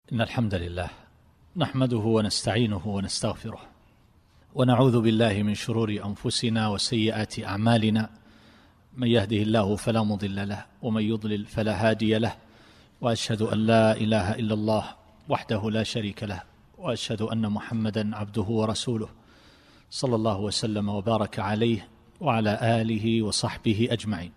إن الحمد لله نحمده ونستعينه ونستغفره ونعوذ بالله من شرور أنفسنا وسيئات أعمالنا، من يهده الله فلا مضل له ومن يضلل فلا هادي له، وأشهد أن لا إله إلا الله وحده لا شريك له، وأشهد أن محمدا عبده ورسوله صلى الله وسلم وبارك عليه وعلى آله وصحبه أجمعين.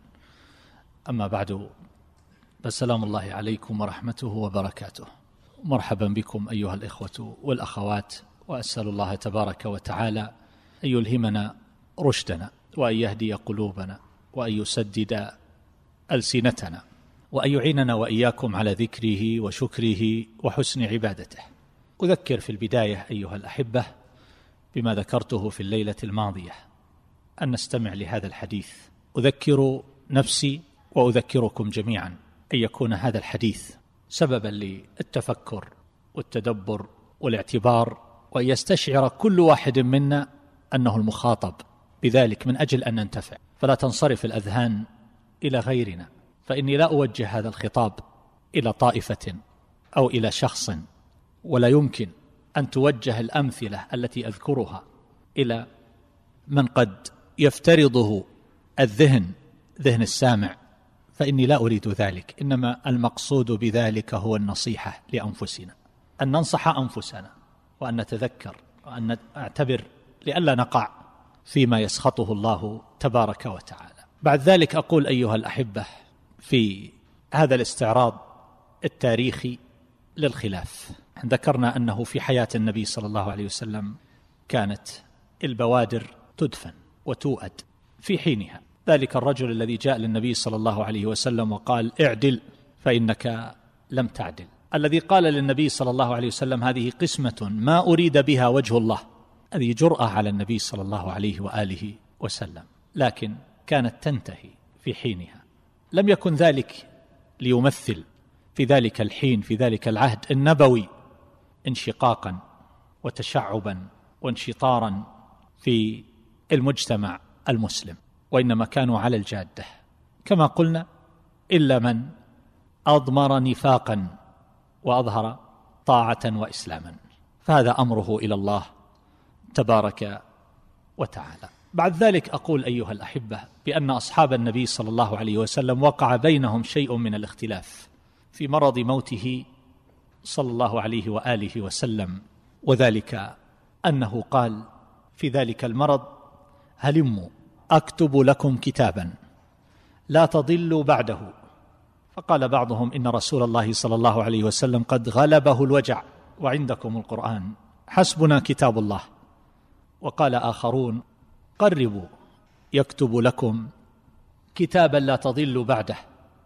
أما بعد، فالسلام الله عليكم ورحمته وبركاته. مرحبا بكم أيها الإخوة والأخوات، وأسأل الله تبارك وتعالى أن يلهمنا رشدنا، وأن يهدي قلوبنا، وأن يسدد ألسنتنا، وأن يعيننا وإياكم على ذكره وشكره وحسن عبادته. أذكر في البداية أيها الأحبة بما ذكرته في الليلة الماضية، أن نستمع لهذا الحديث. أذكر نفسي وأذكركم جميعا أن يكون هذا الحديث سببا للتفكر والتدبر والاعتبار، وأن يستشعر كل واحد منا أنه المخاطب بذلك من أجل أن ننتفع، فلا تنصرف الأذهان إلى غيرنا، فإني لا أوجه هذا الخطاب إلى طائفة أو إلى شخص، ولا يمكن أن توجه الأمثلة التي أذكرها إلى من قد يفترضه ذهن السامع، فإني لا أريد ذلك. إنما المقصود بذلك هو النصيحة لأنفسنا، أن ننصح أنفسنا وأن نتذكر وأن نعتبر لئلا نقع فيما يسخطه الله تبارك وتعالى. بعد ذلك أقول أيها الأحبة، في هذا الاستعراض التاريخي للخلاف، ذكرنا أنه في حياة النبي صلى الله عليه وسلم كانت البوادر تدفن وتوأد في حينها. ذلك الرجل الذي جاء للنبي صلى الله عليه وسلم وقال: اعدل فإنك لم تعدل، الذي قال للنبي صلى الله عليه وسلم: هذه قسمة ما أريد بها وجه الله. هذه جرأة على النبي صلى الله عليه وآله وسلم، لكن كانت تنتهي في حينها. لم يكن ذلك ليمثل في ذلك الحين، في ذلك العهد النبوي، انشقاقا وتشعبا وانشطارا في المجتمع المسلم، وإنما كانوا على الجادة كما قلنا، إلا من أضمر نفاقا وأظهر طاعة وإسلاما، فهذا أمره إلى الله تبارك وتعالى. بعد ذلك أقول أيها الأحبة بأن أصحاب النبي صلى الله عليه وسلم وقع بينهم شيء من الاختلاف في مرض موته صلى الله عليه وآله وسلم، وذلك أنه قال في ذلك المرض: هلموا أكتب لكم كتابا لا تضلوا بعده. فقال بعضهم: إن رسول الله صلى الله عليه وسلم قد غلبه الوجع وعندكم القرآن، حسبنا كتاب الله. وقال آخرون: قربوا يكتب لكم كتابا لا تضلوا بعده.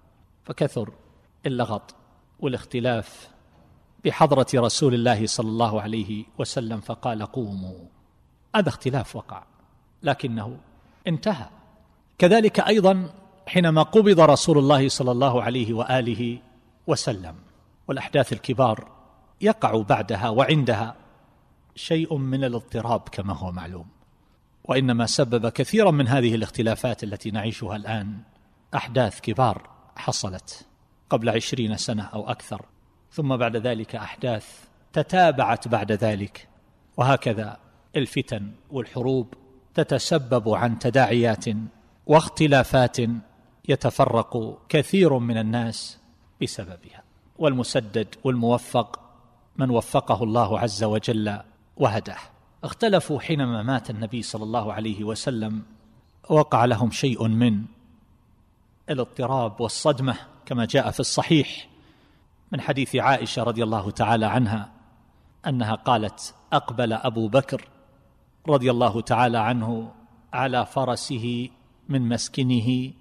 فكثر اللغط والاختلاف بحضرة رسول الله صلى الله عليه وسلم، فقال: قوموا. هذا اختلاف وقع لكنه انتهى. كذلك أيضا حينما قبض رسول الله صلى الله عليه وآله وسلم، والأحداث الكبار يقع بعدها وعندها شيء من الاضطراب كما هو معلوم، وإنما سبب كثيرا من هذه الاختلافات التي نعيشها الآن أحداث كبار حصلت قبل 20 سنة أو أكثر، ثم بعد ذلك أحداث تتابعت بعد ذلك، وهكذا الفتن والحروب تتسبب عن تداعيات واختلافات يتفرق كثير من الناس بسببها. والمسدد والموفق من وفقه الله عز وجل وهداه. اختلفوا حينما مات النبي صلى الله عليه وسلم، وقع لهم شيء من الاضطراب والصدمة كما جاء في الصحيح من حديث عائشة رضي الله تعالى عنها أنها قالت: أقبل أبو بكر رضي الله تعالى عنه على فرسه من مسكنه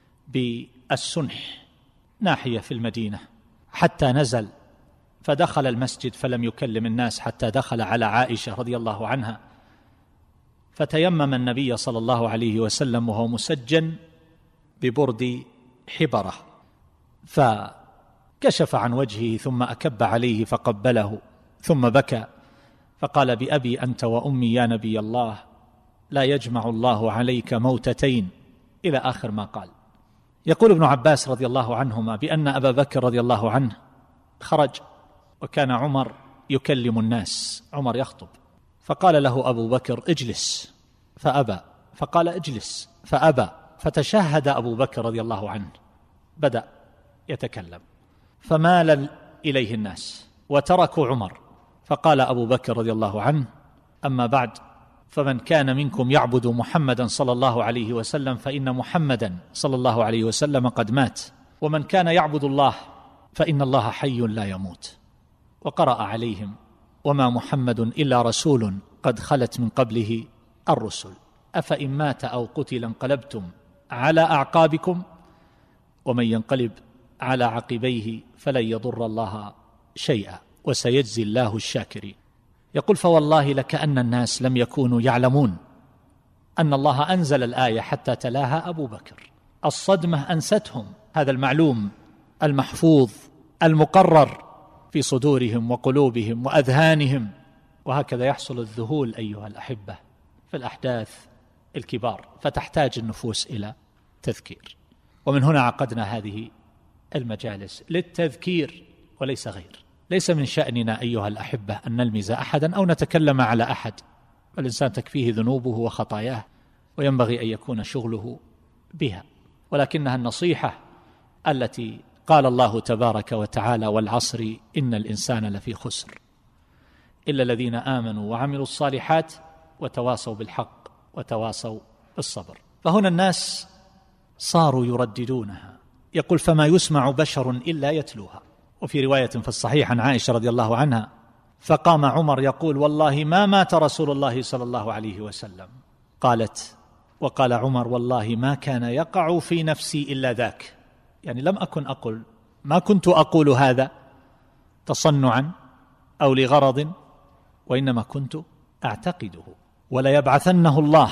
بالسنح ناحية في المدينة، حتى نزل فدخل المسجد فلم يكلم الناس حتى دخل على عائشة رضي الله عنها، فتيمم النبي صلى الله عليه وسلم وهو مسجن ببرد حبرة، فكشف عن وجهه ثم أكب عليه فقبله ثم بكى، فقال: بأبي أنت وأمي يا نبي الله، لا يجمع الله عليك موتتين، إلى آخر ما قال. يقول ابن عباس رضي الله عنهما بأن أبا بكر رضي الله عنه خرج وكان عمر يكلم الناس، عمر يخطب، فقال له أبو بكر اجلس فأبى، فقال اجلس فأبى، فتشهد أبو بكر رضي الله عنه، بدأ يتكلم، فمال إليه الناس وتركوا عمر، فقال أبو بكر رضي الله عنه: أما بعد، فمن كان منكم يعبد محمدا صلى الله عليه وسلم فإن محمدا صلى الله عليه وسلم قد مات، ومن كان يعبد الله فإن الله حي لا يموت. وقرأ عليهم: وما محمد إلا رسول قد خلت من قبله الرسل، أفإن مات أو قتل انقلبتم على أعقابكم ومن ينقلب على عقبيه فلن يضر الله شيئا وسيجزي الله الشاكرين. يقول: فوالله لكأن الناس لم يكونوا يعلمون أن الله أنزل الآية حتى تلاها أبو بكر. الصدمة أنستهم هذا المعلوم المحفوظ المقرر في صدورهم وقلوبهم وأذهانهم. وهكذا يحصل الذهول أيها الأحبة في الأحداث الكبار، فتحتاج النفوس إلى تذكير. ومن هنا عقدنا هذه المجالس للتذكير وليس غير. ليس من شأننا أيها الأحبة أن نلمز أحدا أو نتكلم على أحد، الإنسان تكفيه ذنوبه وخطاياه وينبغي أن يكون شغله بها، ولكنها النصيحة التي قال الله تبارك وتعالى: والعصر إن الإنسان لفي خسر إلا الذين آمنوا وعملوا الصالحات وتواصوا بالحق وتواصوا بالصبر. فهنا الناس صاروا يرددونها، يقول: فما يسمع بشر إلا يتلوها. وفي رواية في الصحيح عن عائشة رضي الله عنها: فقام عمر يقول: والله ما مات رسول الله صلى الله عليه وسلم. قالت: وقال عمر: والله ما كان يقع في نفسي إلا ذاك، يعني لم أكن أقول، ما كنت أقول هذا تصنعا أو لغرض، وإنما كنت أعتقده، وليبعثنه الله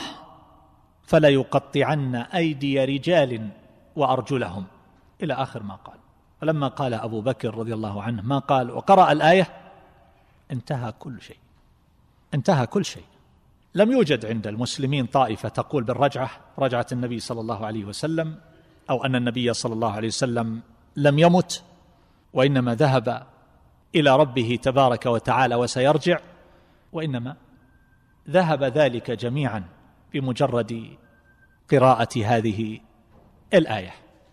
فليقطعن أيدي رجال وأرجلهم، إلى آخر ما قال. ولما قال أبو بكر رضي الله عنه ما قال وقرأ الآية انتهى كل شيء، انتهى كل شيء. لم يوجد عند المسلمين طائفة تقول بالرجعة، رجعة النبي صلى الله عليه وسلم، أو أن النبي صلى الله عليه وسلم لم يمت وإنما ذهب إلى ربه تبارك وتعالى وسيرجع، وإنما ذهب ذلك جميعا بمجرد قراءة هذه الآية.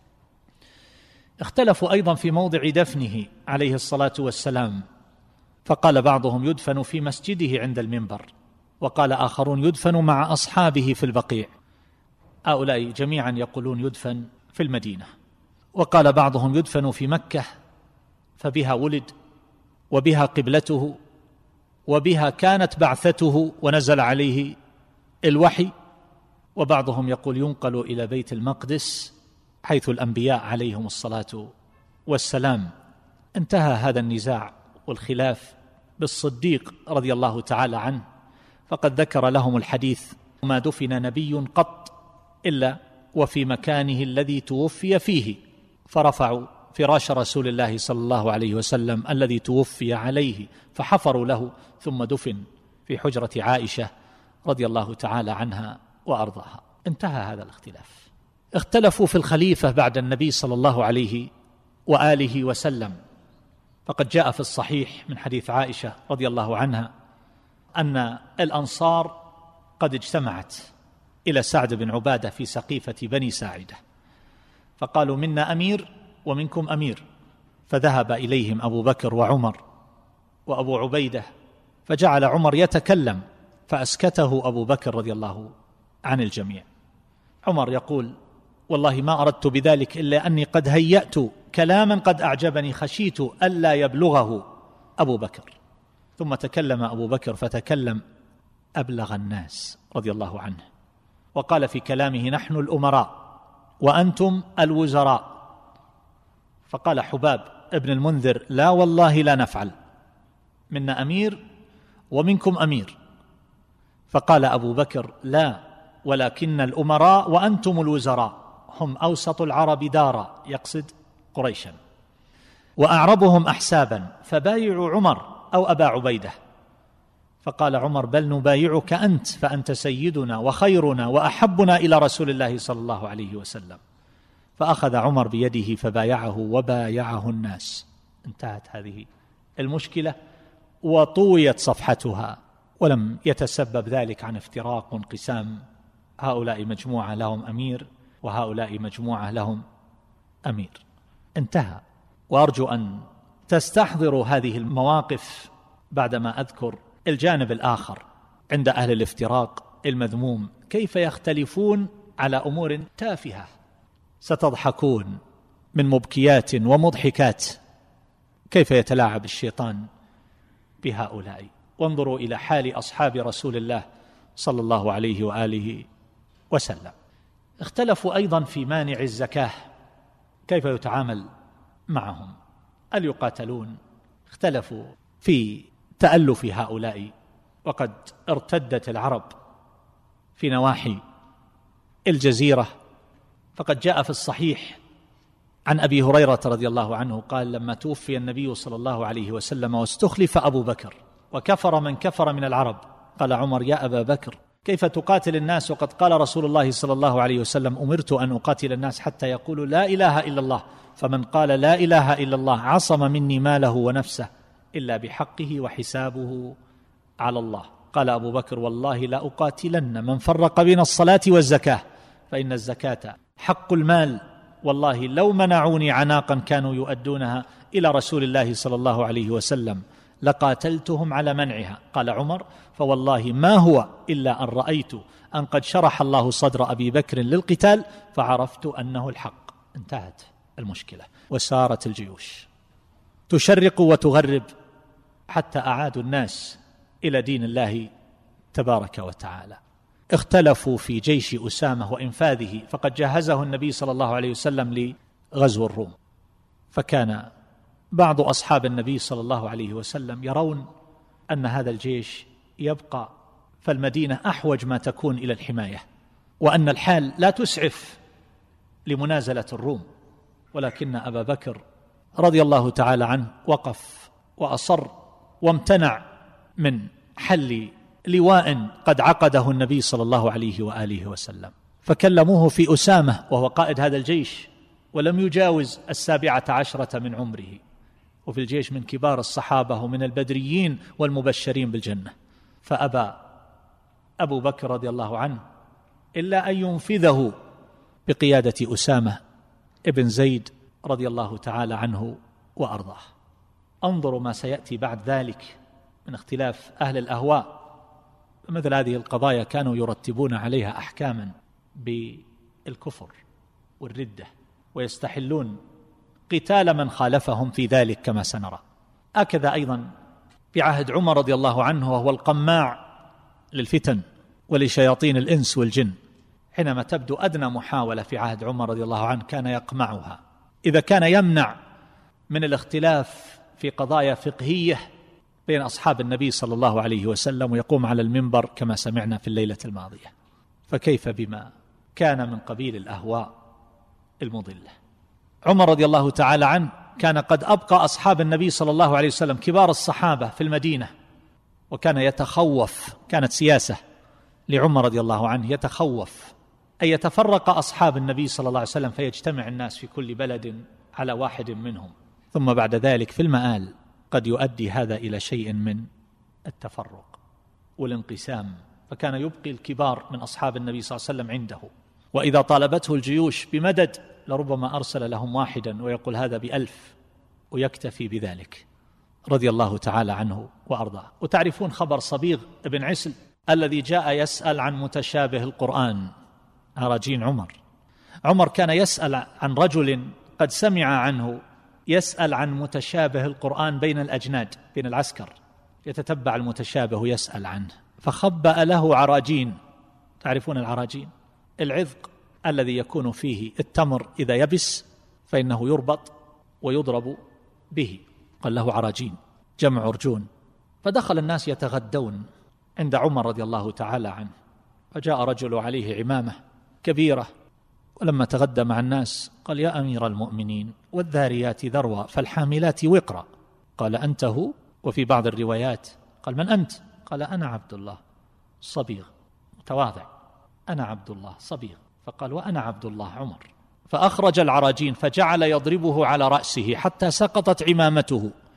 اختلفوا أيضا في موضع دفنه عليه الصلاة والسلام، فقال بعضهم يدفن في مسجده عند المنبر، وقال آخرون يدفن مع أصحابه في البقيع، هؤلاء جميعا يقولون يدفن في المدينة. وقال بعضهم يدفن في مكة فبها ولد وبها قبلته وبها كانت بعثته ونزل عليه الوحي. وبعضهم يقول ينقل إلى بيت المقدس حيث الأنبياء عليهم الصلاة والسلام. انتهى هذا النزاع والخلاف بالصديق رضي الله تعالى عنه، فقد ذكر لهم الحديث: ما دفن نبي قط إلا وفي مكانه الذي توفي فيه، فرفعوا فراش رسول الله صلى الله عليه وسلم الذي توفي عليه فحفروا له، ثم دفن في حجرة عائشة رضي الله تعالى عنها وأرضاها. انتهى هذا الاختلاف. اختلفوا في الخليفة بعد النبي صلى الله عليه وآله وسلم، فقد جاء في الصحيح من حديث عائشة رضي الله عنها أن الأنصار قد اجتمعت إلى سعد بن عبادة في سقيفة بني ساعدة، فقالوا منا أمير ومنكم أمير، فذهب إليهم أبو بكر وعمر وأبو عبيدة، فجعل عمر يتكلم فأسكته أبو بكر رضي الله عن الجميع. عمر يقول: والله ما أردت بذلك إلا أني قد هيأت كلاما قد أعجبني، خشيت ألا يبلغه أبو بكر. ثم تكلم أبو بكر فتكلم أبلغ الناس رضي الله عنه، وقال في كلامه: نحن الأمراء وأنتم الوزراء. فقال حباب ابن المنذر: لا والله لا نفعل، منا أمير ومنكم أمير. فقال أبو بكر: لا، ولكن الأمراء وأنتم الوزراء، هم أوسط العرب دارا، يقصد قريشا، وأعربهم أحسابا، فبايعوا عمر أو أبا عبيدة. فقال عمر: بل نبايعك أنت، فأنت سيدنا وخيرنا وأحبنا إلى رسول الله صلى الله عليه وسلم. فأخذ عمر بيده فبايعه وبايعه الناس. انتهت هذه المشكلة وطويت صفحتها، ولم يتسبب ذلك عن افتراق وانقسام، هؤلاء مجموعة لهم أمير وهؤلاء مجموعة لهم أمير، انتهى. وأرجو أن تستحضروا هذه المواقف بعدما أذكر الجانب الآخر عند أهل الافتراق المذموم، كيف يختلفون على أمور تافهة ستضحكون من مبكيات ومضحكات، كيف يتلاعب الشيطان بهؤلاء. وانظروا إلى حال أصحاب رسول الله صلى الله عليه وآله وسلم. اختلفوا أيضا في مانع الزكاة، كيف يتعامل معهم، هل يقاتلون؟ اختلفوا في تألف هؤلاء، وقد ارتدت العرب في نواحي الجزيرة، فقد جاء في الصحيح عن أبي هريرة رضي الله عنه قال: لما توفي النبي صلى الله عليه وسلم واستخلف أبو بكر وكفر من كفر من العرب، قال عمر: يا أبا بكر، كيف تقاتل الناس وقد قال رسول الله صلى الله عليه وسلم: أمرت أن أقاتل الناس حتى يقولوا لا إله إلا الله، فمن قال لا إله إلا الله عصم مني ماله ونفسه إلا بحقه وحسابه على الله. قال أبو بكر: والله لا أقاتلن من فرق بين الصلاة والزكاة، فإن الزكاة حق المال، والله لو منعوني عناقا كانوا يؤدونها إلى رسول الله صلى الله عليه وسلم لقاتلتهم على منعها. قال عمر: فوالله ما هو إلا أن رأيت أن قد شرح الله صدر أبي بكر للقتال فعرفت أنه الحق. انتهت المشكلة، وسارت الجيوش تشرق وتغرب حتى أعادوا الناس إلى دين الله تبارك وتعالى. اختلفوا في جيش أسامة وإنفاذه، فقد جهزه النبي صلى الله عليه وسلم لغزو الروم، فكان بعض أصحاب النبي صلى الله عليه وسلم يرون أن هذا الجيش يبقى، فالمدينة أحوج ما تكون إلى الحماية، وأن الحال لا تسعف لمنازلة الروم، ولكن أبا بكر رضي الله تعالى عنه وقف وأصر وامتنع من حل لواء قد عقده النبي صلى الله عليه وآله وسلم، فكلموه في أسامة وهو قائد هذا الجيش، ولم يجاوز 17 من عمره، وفي الجيش من كبار الصحابة ومن البدريين والمبشرين بالجنة، فأبى أبو بكر رضي الله عنه إلا أن ينفذه بقيادة أسامة ابن زيد رضي الله تعالى عنه وأرضاه. انظروا ما سيأتي بعد ذلك من اختلاف أهل الأهواء، مثل هذه القضايا كانوا يرتبون عليها أحكاما بالكفر والردة، ويستحلون قتال من خالفهم في ذلك كما سنرى. هكذا أيضا في عهد عمر رضي الله عنه، وهو القماع للفتن ولشياطين الإنس والجن، حينما تبدو أدنى محاولة في عهد عمر رضي الله عنه كان يقمعها. إذا كان يمنع من الاختلاف في قضايا فقهية بين أصحاب النبي صلى الله عليه وسلم ويقوم على المنبر كما سمعنا في الليلة الماضية، فكيف بما كان من قبيل الأهواء المضلة. عمر رضي الله تعالى عنه كان قد أبقى أصحاب النبي صلى الله عليه وسلم كبار الصحابة في المدينة، وكان يتخوف، كانت سياسة لعمر رضي الله عنه، يتخوف أن يتفرق أصحاب النبي صلى الله عليه وسلم فيجتمع الناس في كل بلد على واحد منهم، ثم بعد ذلك في المآل قد يؤدي هذا إلى شيء من التفرق والانقسام، فكان يبقي الكبار من أصحاب النبي صلى الله عليه وسلم عنده، وإذا طالبته الجيوش بمدد لربما أرسل لهم واحدا ويقول هذا ب1000 ويكتفي بذلك رضي الله تعالى عنه وأرضاه. وتعرفون خبر صبيغ بن عسل الذي جاء يسأل عن متشابه القرآن، عراجين عمر كان يسأل عن رجل قد سمع عنه يسأل عن متشابه القرآن بين الأجناد، بين العسكر، يتتبع المتشابه ويسأل عنه، فخبأ له عراجين. تعرفون العراجين؟ العذق الذي يكون فيه التمر إذا يبس فإنه يربط ويضرب به، قال له عراجين، جمع عرجون. فدخل الناس يتغدون عند عمر رضي الله تعالى عنه، فجاء رجل عليه عمامة كبيرة، ولما تغدى مع الناس قال يا أمير المؤمنين والذاريات ذروا فالحاملات وقرا، قال أنت هو؟ وفي بعض الروايات قال من أنت؟ قال أنا عبد الله صبيغ، متواضع، أنا عبد الله صبيغ، فقال وأنا عبد الله عمر، فأخرج العراجين فجعل يضربه على رأسه حتى سقطت عمامته،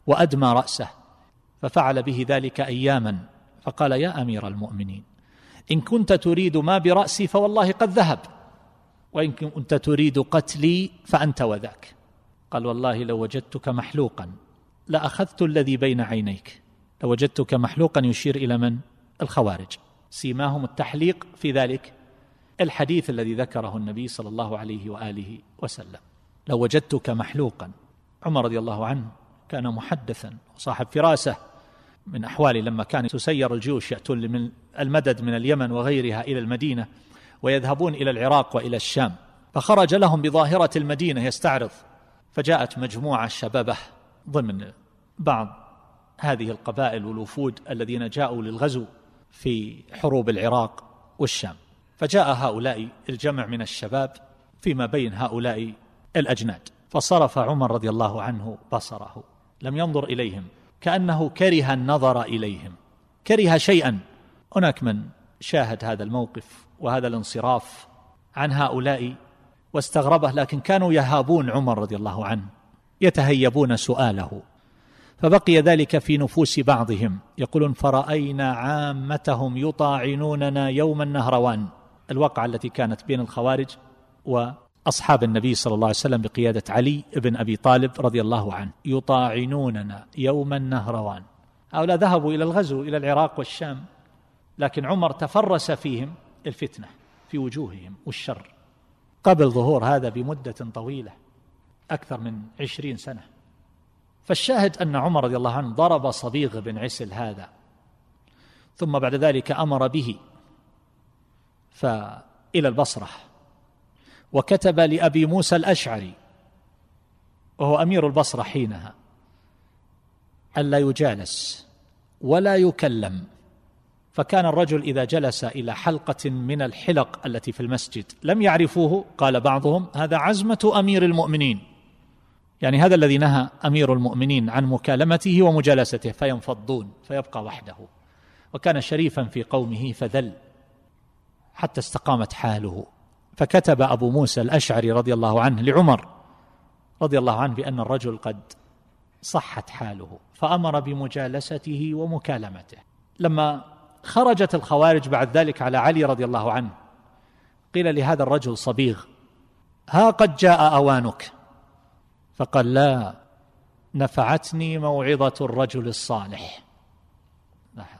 وأدمى رأسه، ففعل به ذلك أياما، فقال: يا أمير المؤمنين، إن كنت تريد ما برأسي فوالله قد ذهب، وإن كنت تريد قتلي فأنت وذاك. قال: والله لو وجدتك محلوقا لأخذت الذي بين عينيك. لو وجدتك محلوقا يشير إلى من؟ الخوارج، سيماهم التحليق في ذلك الحديث الذي ذكره النبي صلى الله عليه وآله وسلم. لو وجدتك محلوقا. عمر رضي الله عنه كان محدثا وصاحب فراسة من أحواله، لما كان تسير الجيوش يأتون من المدد من اليمن وغيرها إلى المدينة ويذهبون إلى العراق وإلى الشام، فخرج لهم بظاهرة المدينة يستعرض، فجاءت مجموعة شبابه ضمن بعض هذه القبائل والوفود الذين جاءوا للغزو في حروب العراق والشام، فجاء هؤلاء الجمع من الشباب فيما بين هؤلاء الأجناد، فصرف عمر رضي الله عنه بصره، لم ينظر إليهم، كأنه كره النظر إليهم، كره شيئا. هناك من شاهد هذا الموقف وهذا الانصراف عن هؤلاء واستغربه، لكن كانوا يهابون عمر رضي الله عنه، يتهيبون سؤاله، فبقي ذلك في نفوس بعضهم، يقولون: فرأينا عامتهم يطاعنوننا يوم النهروان، الوقعة التي كانت بين الخوارج وأصحاب النبي صلى الله عليه وسلم بقيادة علي بن أبي طالب رضي الله عنه، يطاعنوننا يوم النهروان. هؤلاء ذهبوا إلى الغزو إلى العراق والشام، لكن عمر تفرس فيهم الفتنة في وجوههم والشر قبل ظهور هذا بمدة طويلة أكثر من 20 سنة. فالشاهد أن عمر رضي الله عنه ضرب صبيغ بن عسل هذا، ثم بعد ذلك أمر به إلى البصرة، وكتب لأبي موسى الأشعري وهو أمير البصرة حينها ألا يجالس ولا يكلم. فكان الرجل إذا جلس إلى حلقة من الحلق التي في المسجد لم يعرفوه، قال بعضهم: هذا عزمة أمير المؤمنين، يعني هذا الذي نهى أمير المؤمنين عن مكالمته ومجالسته، فينفضون فيبقى وحده. وكان شريفا في قومه فذل حتى استقامت حاله. فكتب أبو موسى الأشعري رضي الله عنه لعمر رضي الله عنه بأن الرجل قد صحت حاله، فأمر بمجالسته ومكالمته. لما خرجت الخوارج بعد ذلك على علي رضي الله عنه، قيل لهذا الرجل صبيغ: ها قد جاء أوانك. فقال: لا، نفعتني موعظة الرجل الصالح. لاحظ.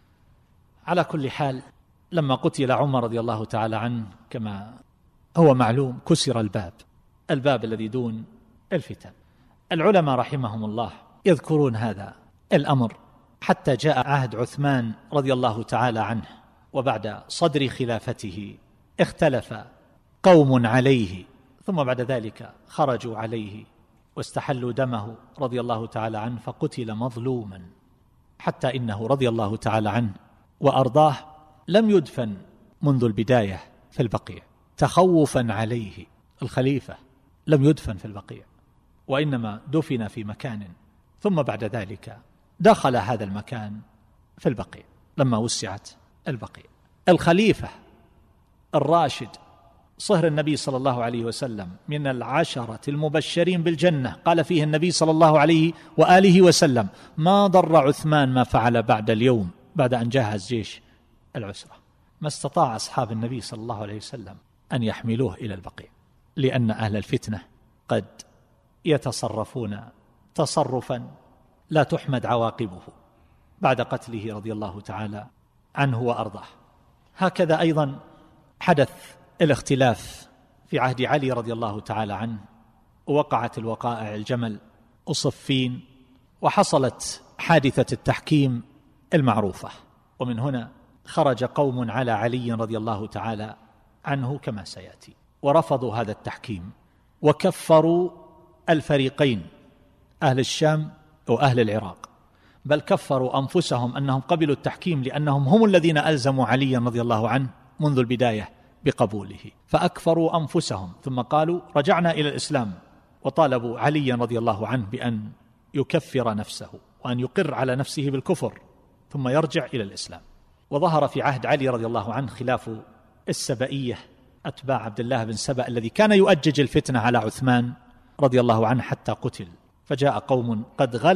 على كل حال، لما قتل عمر رضي الله تعالى عنه كما هو معلوم كسر الباب الذي دون الفتن. العلماء رحمهم الله يذكرون هذا الأمر حتى جاء عهد عثمان رضي الله تعالى عنه، وبعد صدر خلافته اختلف قوم عليه، ثم بعد ذلك خرجوا عليه واستحلوا دمه رضي الله تعالى عنه، فقتل مظلوما، حتى إنه رضي الله تعالى عنه وأرضاه لم يدفن منذ البداية في البقيع، تخوفا عليه. الخليفة لم يدفن في البقيع، وإنما دفن في مكان، ثم بعد ذلك دخل هذا المكان في البقيع لما وسعت البقيع. الخليفة الراشد صهر النبي صلى الله عليه وسلم من 10 المبشرين بالجنة، قال فيه النبي صلى الله عليه وآله وسلم: ما ضر عثمان ما فعل بعد اليوم، بعد أن جهز جيش العسرة. ما استطاع أصحاب النبي صلى الله عليه وسلم أن يحملوه إلى البقيع، لأن أهل الفتنة قد يتصرفون تصرفا لا تحمد عواقبه بعد قتله رضي الله تعالى عنه وأرضاه. هكذا أيضا حدث الاختلاف في عهد علي رضي الله تعالى عنه، ووقعت الوقائع الجمل وصفين، وحصلت حادثة التحكيم المعروفة، ومن هنا خرج قوم على علي رضي الله تعالى عنه كما سيأتي، ورفضوا هذا التحكيم، وكفروا الفريقين، أهل الشام وأهل العراق، بل كفروا أنفسهم أنهم قبلوا التحكيم، لأنهم هم الذين ألزموا عليا رضي الله عنه منذ البداية بقبوله، فأكفروا أنفسهم، ثم قالوا رجعنا إلى الإسلام، وطالبوا عليا رضي الله عنه بأن يكفر نفسه وأن يقر على نفسه بالكفر ثم يرجع إلى الإسلام. وظهر في عهد علي رضي الله عنه خلاف السبئية، أتباع عبد الله بن سبأ الذي كان يؤجج الفتنة على عثمان رضي الله عنه حتى قتل. فجاء قوم قد غلوا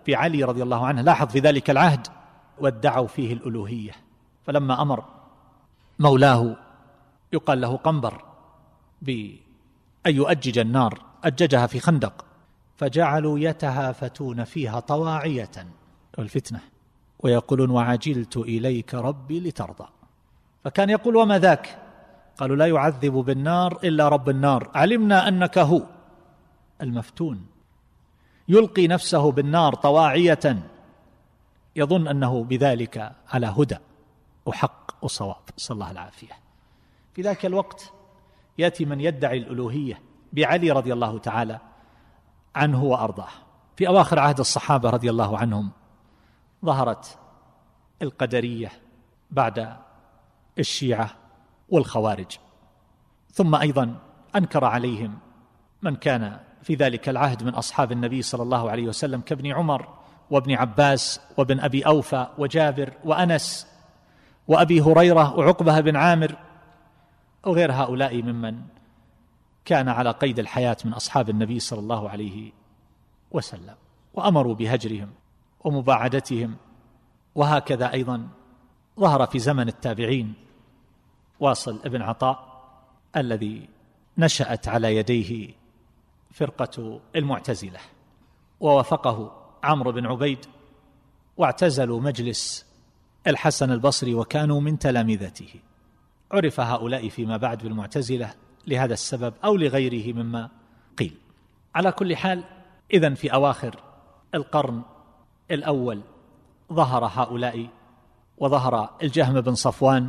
بعلي رضي الله عنه، لاحظ في ذلك العهد، وادعوا فيه الألوهية. فلما أمر مولاه يقال له قنبر بأن يؤجج النار، أججها في خندق، فجعلوا يتهافتون فيها طواعية، والفتنة، ويقولون وعجلت إليك ربي لترضى. فكان يقول وما ذاك؟ قالوا لا يعذب بالنار إلا رب النار، علمنا أنك هو المفتون، يلقي نفسه بالنار طواعية يظن أنه بذلك على هدى وحق وصواب، صلى الله العافية. في ذاك الوقت يأتي من يدعي الألوهية بعلي رضي الله تعالى عنه وأرضاه. في أواخر عهد الصحابة رضي الله عنهم ظهرت القدرية بعد الشيعة والخوارج، ثم أيضا أنكر عليهم من كان في ذلك العهد من أصحاب النبي صلى الله عليه وسلم كابن عمر وابن عباس وابن أبي أوفى وجابر وأنس وأبي هريرة وعقبة بن عامر وغير هؤلاء ممن كان على قيد الحياة من أصحاب النبي صلى الله عليه وسلم، وأمروا بهجرهم ومباعدتهم. وهكذا أيضا ظهر في زمن التابعين واصل ابن عطاء الذي نشأت على يديه فرقة المعتزلة، ووافقه عمرو بن عبيد، واعتزلوا مجلس الحسن البصري وكانوا من تلامذته. عرف هؤلاء فيما بعد بالمعتزلة لهذا السبب أو لغيره مما قيل. على كل حال، إذن في أواخر القرن الأول ظهر هؤلاء، وظهر الجهم بن صفوان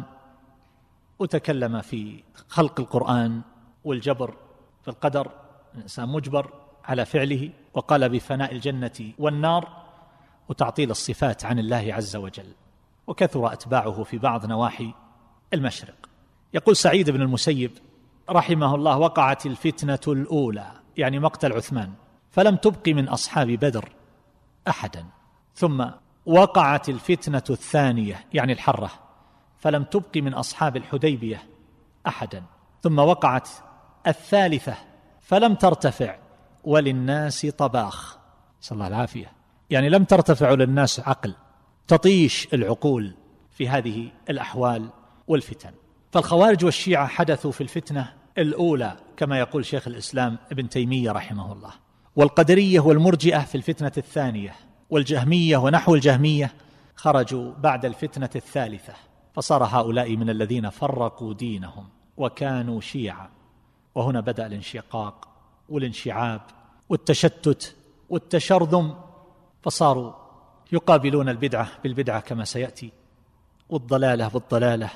وتكلم في خلق القرآن والجبر في القدر، الإنسان مجبر على فعله، وقال بفناء الجنة والنار وتعطيل الصفات عن الله عز وجل، وكثر أتباعه في بعض نواحي المشرق. يقول سعيد بن المسيب رحمه الله وقعت الفتنة الأولى، يعني مقتل عثمان، فلم تبق من أصحاب بدر أحدا، ثم وقعت الفتنة الثانية يعني الحرة، فلم تبق من أصحاب الحديبية أحدا، ثم وقعت الثالثة فلم ترتفع وللناس طباخ، صلى الله العافية، يعني لم ترتفع للناس عقل، تطيش العقول في هذه الأحوال والفتن. فالخوارج والشيعة حدثوا في الفتنة الأولى كما يقول شيخ الإسلام ابن تيمية رحمه الله، والقدرية والمرجئة في الفتنة الثانية، والجهمية ونحو الجهمية خرجوا بعد الفتنة الثالثة، فصار هؤلاء من الذين فرقوا دينهم وكانوا شيعا. وهنا بدأ الانشقاق والانشعاب والتشتت والتشرذم، فصاروا يقابلون البدعة بالبدعة كما سيأتي، والضلالة بالضلالة،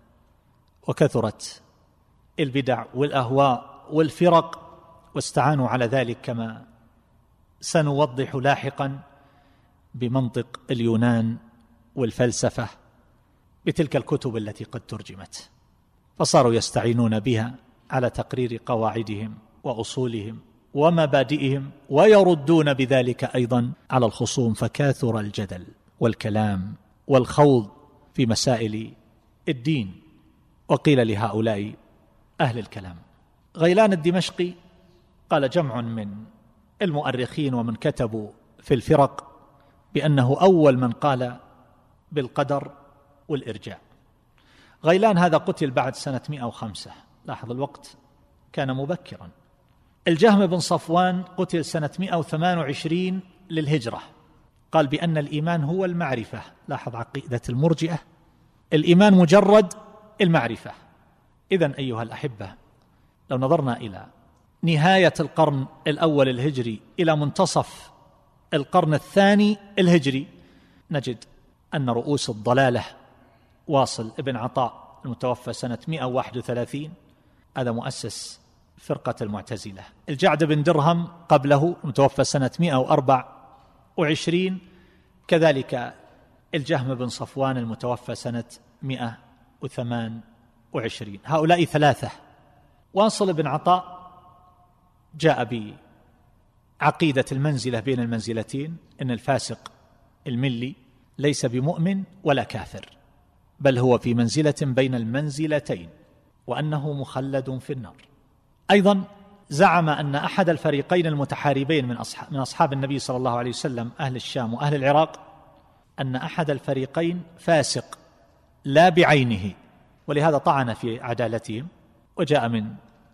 وكثرت البدع والأهواء والفرق، واستعانوا على ذلك كما سنوضح لاحقا بمنطق اليونان والفلسفة بتلك الكتب التي قد ترجمت، فصاروا يستعينون بها على تقرير قواعدهم وأصولهم ومبادئهم، ويردون بذلك أيضا على الخصوم، فكاثر الجدل والكلام والخوض في مسائل الدين. وقيل لهؤلاء أهل الكلام. غيلان الدمشقي قال جمع من المؤرخين ومن كتبوا في الفرق بأنه أول من قال بالقدر والإرجاء. غيلان هذا قتل بعد سنة 105، لاحظ الوقت كان مبكرا. الجهم بن صفوان قتل سنة 128 للهجرة، قال بأن الإيمان هو المعرفة. لاحظ عقيدة المرجئة، الإيمان مجرد المعرفة. إذن أيها الأحبة، لو نظرنا إلى نهاية القرن الأول الهجري إلى منتصف القرن الثاني الهجري، نجد أن رؤوس الضلالة واصل ابن عطاء المتوفى سنة 131، هذا مؤسس فرقة المعتزلة. الجعد بن درهم قبله المتوفى سنة 124، كذلك الجهم بن صفوان المتوفى سنة 128. هؤلاء ثلاثة. واصل بن عطاء جاء بعقيدة المنزلة بين المنزلتين، إن الفاسق الملي ليس بمؤمن ولا كافر، بل هو في منزلة بين المنزلتين، وأنه مخلد في النار. أيضا زعم أن أحد الفريقين المتحاربين من أصحاب النبي صلى الله عليه وسلم، أهل الشام وأهل العراق، أن أحد الفريقين فاسق لا بعينه، ولهذا طعن في عدالتهم، وجاء من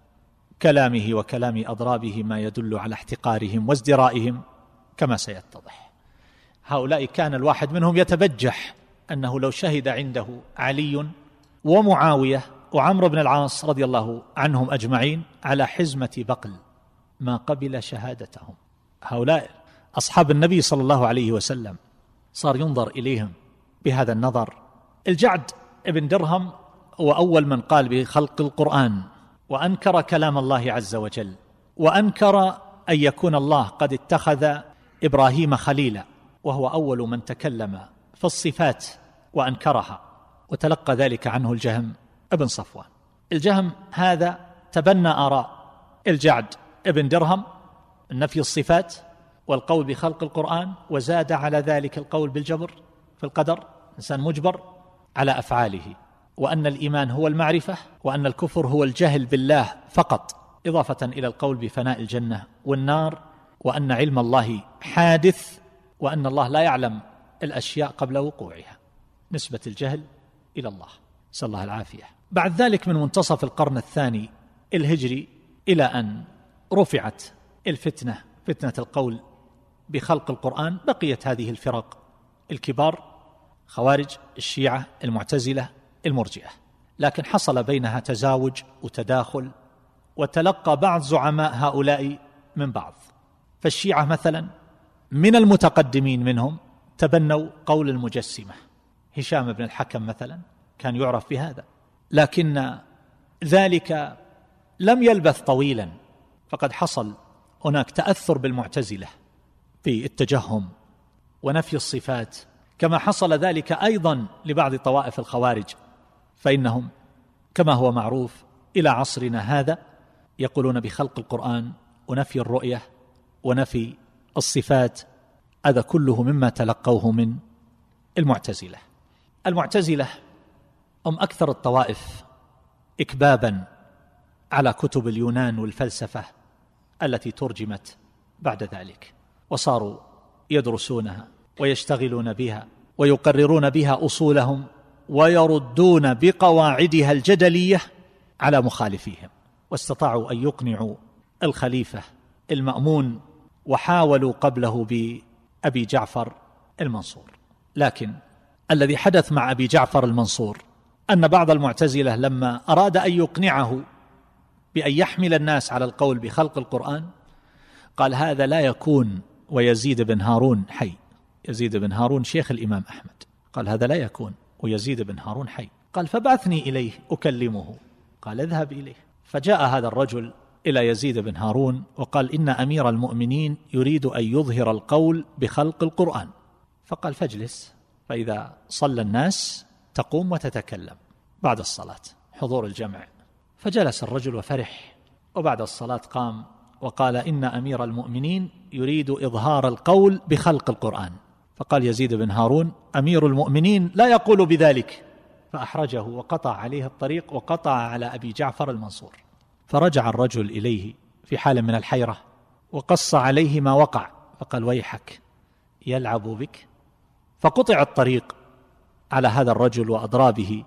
كلامه وكلام أضرابه ما يدل على احتقارهم وازدرائهم كما سيتضح. هؤلاء كان الواحد منهم يتبجح أنه لو شهد عنده علي ومعاوية وعمرو بن العاص رضي الله عنهم أجمعين على حزمة بقل ما قبل شهادتهم. هؤلاء أصحاب النبي صلى الله عليه وسلم صار ينظر إليهم بهذا النظر. الجعد ابن درهم هو أول من قال بخلق القرآن، وأنكر كلام الله عز وجل، وأنكر أن يكون الله قد اتخذ إبراهيم خليلا، وهو أول من تكلم في الصفات وأنكرها، وتلقى ذلك عنه الجهم ابن صفوان. الجهم هذا تبنى آراء الجعد ابن درهم نفي الصفات والقول بخلق القرآن، وزاد على ذلك القول بالجبر في القدر، إنسان مجبر على أفعاله، وأن الإيمان هو المعرفة، وأن الكفر هو الجهل بالله فقط، إضافة إلى القول بفناء الجنة والنار، وأن علم الله حادث، وأن الله لا يعلم الأشياء قبل وقوعها، نسبة الجهل إلى الله، نسأل الله العافية. بعد ذلك من منتصف القرن الثاني الهجري إلى أن رفعت الفتنة، فتنة القول بخلق القرآن، بقيت هذه الفرق الكبار، خوارج، الشيعة، المعتزلة، المرجئة، لكن حصل بينها تزاوج وتداخل، وتلقى بعض زعماء هؤلاء من بعض. فالشيعة مثلا من المتقدمين منهم تبنوا قول المجسمة، هشام بن الحكم مثلا كان يعرف بهذا، لكن ذلك لم يلبث طويلا، فقد حصل هناك تأثر بالمعتزلة في التجهم ونفي الصفات، كما حصل ذلك أيضا لبعض طوائف الخوارج، فإنهم كما هو معروف إلى عصرنا هذا يقولون بخلق القرآن ونفي الرؤية ونفي الصفات، هذا كله مما تلقوه من المعتزلة. المعتزلة هم أكثر الطوائف إكبابا على كتب اليونان والفلسفة التي ترجمت بعد ذلك، وصاروا يدرسونها ويشتغلون بها ويقررون بها أصولهم، ويردون بقواعدها الجدلية على مخالفيهم، واستطاعوا أن يقنعوا الخليفة المأمون، وحاولوا قبله بأبي جعفر المنصور. لكن الذي حدث مع أبي جعفر المنصور أن بعض المعتزلة لما أراد أن يقنعه بأن يحمل الناس على القول بخلق القرآن قال هذا لا يكون، ويزيد بن هارون حي، يزيد بن هارون شيخ الإمام أحمد، قال هذا لا يكون ويزيد بن هارون حي، قال فبعثني إليه أكلمه، قال اذهب إليه. فجاء هذا الرجل إلى يزيد بن هارون وقال إن أمير المؤمنين يريد أن يظهر القول بخلق القرآن، فقال فاجلس، فإذا صلى الناس تقوم وتتكلم بعد الصلاة، حضور الجمع. فجلس الرجل وفرح، وبعد الصلاة قام وقال إن أمير المؤمنين يريد إظهار القول بخلق القرآن. فقال يزيد بن هارون أمير المؤمنين لا يقول بذلك، فأحرجه وقطع عليه الطريق وقطع على أبي جعفر المنصور. فرجع الرجل إليه في حال من الحيرة وقص عليه ما وقع، فقال ويحك يلعب بك. فقطع الطريق على هذا الرجل وأضرابه،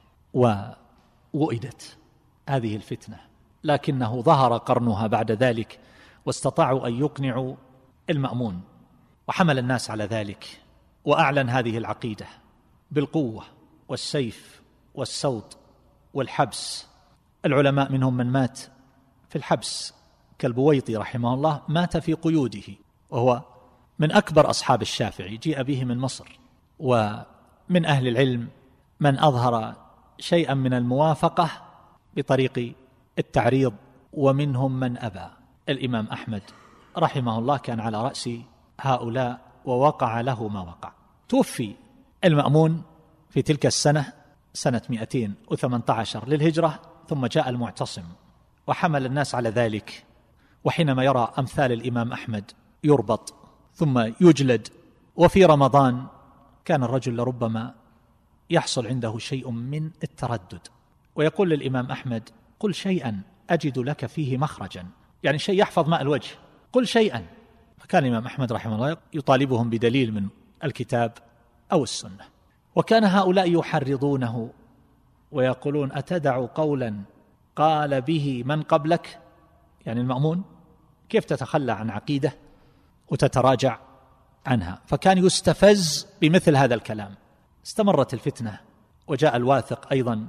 ووئدت هذه الفتنة، لكنه ظهر قرنها بعد ذلك، واستطاعوا أن يقنعوا المأمون، وحمل الناس على ذلك، وأعلن هذه العقيدة بالقوة والسيف والسوط والحبس. العلماء منهم من مات في الحبس كالبويطي رحمه الله، مات في قيوده، وهو من أكبر أصحاب الشافعي، جيء به من مصر. ومن أهل العلم من أظهر شيئا من الموافقة بطريق التعريض، ومنهم من أبى. الإمام أحمد رحمه الله كان على رأس هؤلاء، ووقع له ما وقع. توفي المأمون في تلك السنة، سنة 218 للهجرة، ثم جاء المعتصم وحمل الناس على ذلك. وحينما يرى أمثال الإمام أحمد يربط ثم يجلد، وفي رمضان كان الرجل لربما يحصل عنده شيء من التردد، ويقول للإمام أحمد قل شيئا أجد لك فيه مخرجا، يعني شيء يحفظ ماء الوجه، قل شيئا. فكان الإمام أحمد رحمه الله يطالبهم بدليل من الكتاب أو السنة. وكان هؤلاء يحرضونه ويقولون أتدع قولا قال به من قبلك، يعني المأمون، كيف تتخلى عن عقيدة وتتراجع عنها؟ فكان يستفز بمثل هذا الكلام. استمرت الفتنة وجاء الواثق أيضا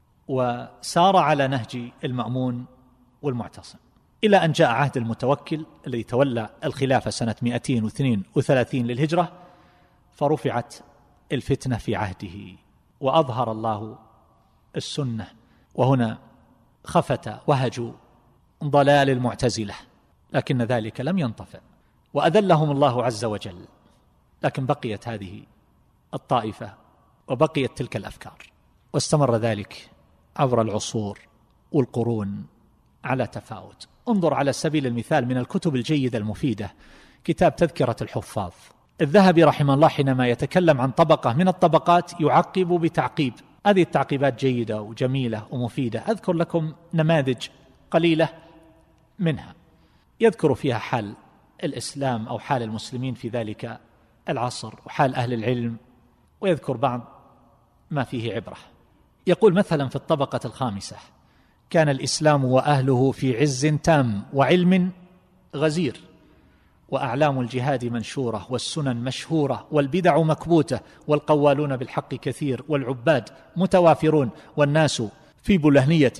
وسار على نهج المأمون والمعتصم، إلى أن جاء عهد المتوكل الذي تولى الخلافة سنة 232 للهجرة، فرفعت الفتنة في عهده وأظهر الله السنة. وهنا خفت وهج ضلال المعتزلة، لكن ذلك لم ينطفئ وأذلهم الله عز وجل، لكن بقيت هذه الطائفة وبقيت تلك الأفكار، واستمر ذلك عبر العصور والقرون على تفاوت. انظر على سبيل المثال من الكتب الجيدة المفيدة كتاب تذكرة الحفاظ. الذهبي رحمه الله حينما يتكلم عن طبقة من الطبقات يعقب بتعقيب، هذه التعقيبات جيدة وجميلة ومفيدة. أذكر لكم نماذج قليلة منها يذكر فيها حال الإسلام أو حال المسلمين في ذلك العصر وحال أهل العلم، ويذكر بعض ما فيه عبرة. يقول مثلا في الطبقة الخامسة: كان الإسلام وأهله في عز تام وعلم غزير، وأعلام الجهاد منشورة، والسنن مشهورة، والبدع مكبوتة، والقوالون بالحق كثير، والعباد متوافرون، والناس في بلهنية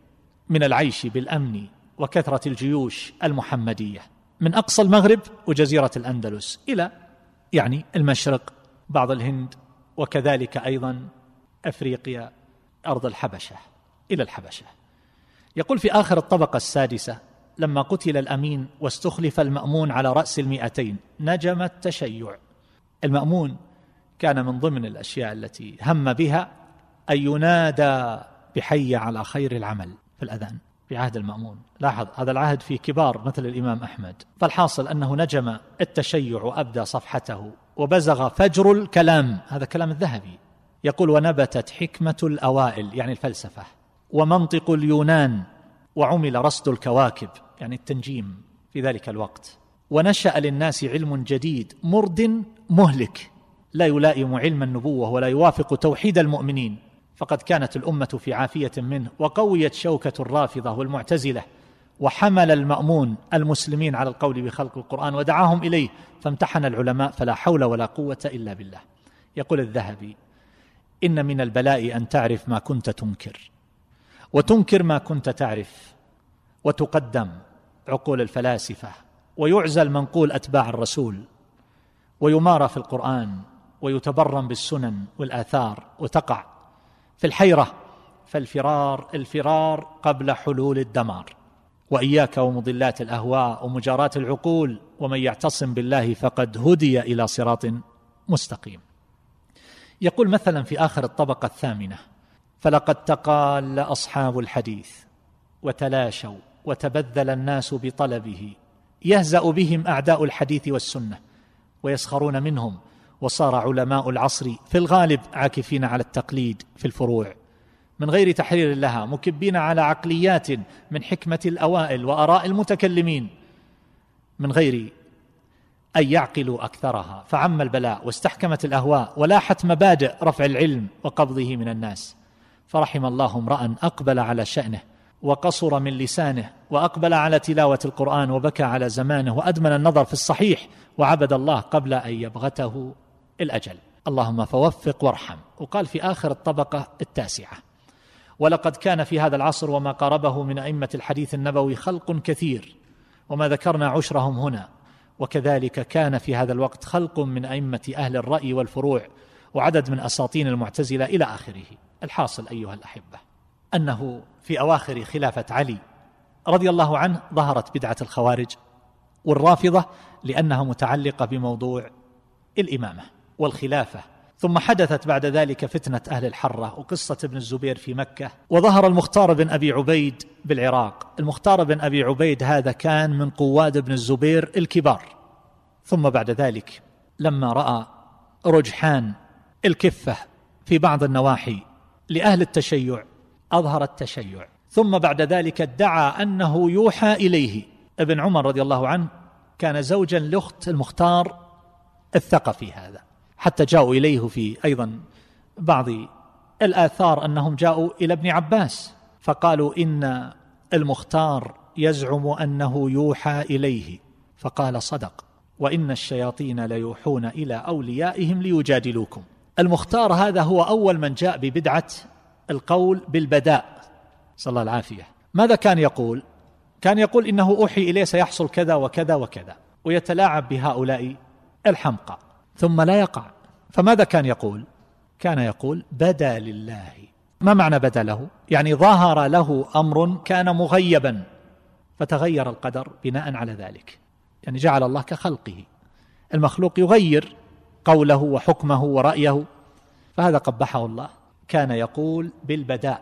من العيش بالأمن وكثرة الجيوش المحمدية، من أقصى المغرب وجزيرة الأندلس إلى يعني المشرق، بعض الهند، وكذلك أيضا أفريقيا، أرض الحبشة إلى الحبشة. يقول في آخر الطبقة السادسة: لما قتل الأمين واستخلف المأمون على رأس 200 نجم التشيع. المأمون كان من ضمن الأشياء التي هم بها أن ينادى بحي على خير العمل في الأذان في عهد المأمون. لاحظ هذا العهد في كبار مثل الإمام أحمد. فالحاصل أنه نجم التشيع وأبدى صفحته وبزغ فجر الكلام، هذا كلام الذهبي. يقول: ونبتت حكمة الأوائل، يعني الفلسفة، ومنطق اليونان، وعمل رصد الكواكب، يعني التنجيم في ذلك الوقت، ونشأ للناس علم جديد مرد مهلك لا يلائم علم النبوة ولا يوافق توحيد المؤمنين، فقد كانت الأمة في عافية منه، وقويت شوكة الرافضة والمعتزلة، وحمل المأمون المسلمين على القول بخلق القرآن ودعاهم إليه، فامتحن العلماء فلا حول ولا قوة إلا بالله. يقول الذهبي: إن من البلاء أن تعرف ما كنت تنكر، وتنكر ما كنت تعرف، وتقدم عقول الفلاسفة، ويعزل منقول أتباع الرسول، ويمارى في القرآن، ويتبرم بالسنن والآثار، وتقع في الحيرة. فالفرار قبل حلول الدمار، وإياك ومضلات الأهواء ومجاراة العقول، ومن يعتصم بالله فقد هدي إلى صراط مستقيم. يقول مثلا في آخر الطبقة الثامنة: فلقد تقال أصحاب الحديث وتلاشوا، وتبذل الناس بطلبه، يهزأ بهم أعداء الحديث والسنة ويسخرون منهم، وصار علماء العصر في الغالب عاكفين على التقليد في الفروع من غير تحرير لها، مكبين على عقليات من حكمة الأوائل وآراء المتكلمين من غير أن يعقلوا أكثرها، فعم البلاء واستحكمت الأهواء، ولاحت مبادئ رفع العلم وقبضه من الناس. فرحم الله امرأ أقبل على شأنه وقصر من لسانه، وأقبل على تلاوة القرآن، وبكى على زمانه، وأدمن النظر في الصحيح، وعبد الله قبل أن يبغته الأجل. اللهم فوفق وارحم. وقال في آخر الطبقة التاسعة: ولقد كان في هذا العصر وما قاربه من أئمة الحديث النبوي خلق كثير، وما ذكرنا عشرهم هنا، وكذلك كان في هذا الوقت خلق من أئمة أهل الرأي والفروع، وعدد من أساطين المعتزلة إلى آخره. الحاصل أيها الأحبة أنه في أواخر خلافة علي رضي الله عنه ظهرت بدعة الخوارج والرافضة، لأنها متعلقة بموضوع الإمامة والخلافة. ثم حدثت بعد ذلك فتنة أهل الحرة وقصة ابن الزبير في مكة، وظهر المختار بن أبي عبيد بالعراق. المختار بن أبي عبيد هذا كان من قواد ابن الزبير الكبار. ثم بعد ذلك لما رأى رجحان الكفة في بعض النواحي لأهل التشيع أظهر التشيع، ثم بعد ذلك ادعى أنه يوحى إليه ابن عمر رضي الله عنه كان زوجا لأخت المختار الثقفي هذا، حتى جاءوا إليه في أيضا بعض الآثار أنهم جاءوا إلى ابن عباس فقالوا إن المختار يزعم أنه يوحى إليه، فقال صدق، وإن الشياطين ليوحون إلى أوليائهم ليجادلوكم. المختار هذا هو أول من جاء ببدعة القول بالبداء، صلى الله العافية. ماذا كان يقول؟ كان يقول إنه أوحي إليه سيحصل كذا وكذا وكذا، ويتلاعب بهؤلاء الحمقى ثم لا يقع. فماذا كان يقول؟ كان يقول بدا لله. ما معنى بدا له؟ يعني ظهر له أمر كان مغيبا فتغير القدر بناء على ذلك، يعني جعل الله كخلقه، المخلوق يغير قوله وحكمه ورأيه، فهذا قبحه الله. كان يقول بالبداء،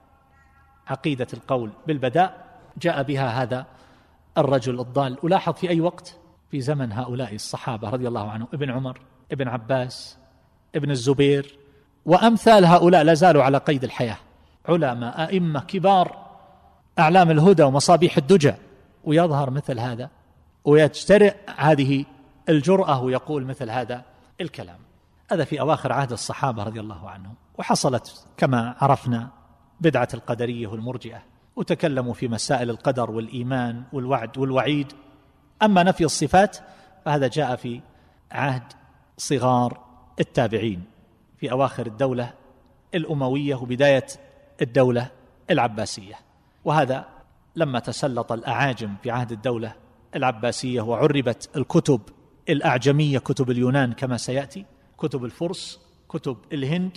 عقيدة القول بالبداء جاء بها هذا الرجل الضال. ألاحظ في أي وقت؟ في زمن هؤلاء الصحابة رضي الله عنهم، ابن عمر، ابن عباس، ابن الزبير، وأمثال هؤلاء لا زالوا على قيد الحياة، علماء أئمة كبار أعلام الهدى ومصابيح الدجى، ويظهر مثل هذا ويجترئ هذه الجرأة ويقول مثل هذا الكلام. هذا في أواخر عهد الصحابة رضي الله عنهم، وحصلت كما عرفنا بدعة القدرية والمرجئة، وتكلموا في مسائل القدر والإيمان والوعد والوعيد. أما نفي الصفات فهذا جاء في عهد صغار التابعين في أواخر الدولة الأموية وبداية الدولة العباسية، وهذا لما تسلط الأعاجم في عهد الدولة العباسية وعربت الكتب الأعجمية، كتب اليونان كما سيأتي، كتب الفرس، كتب الهند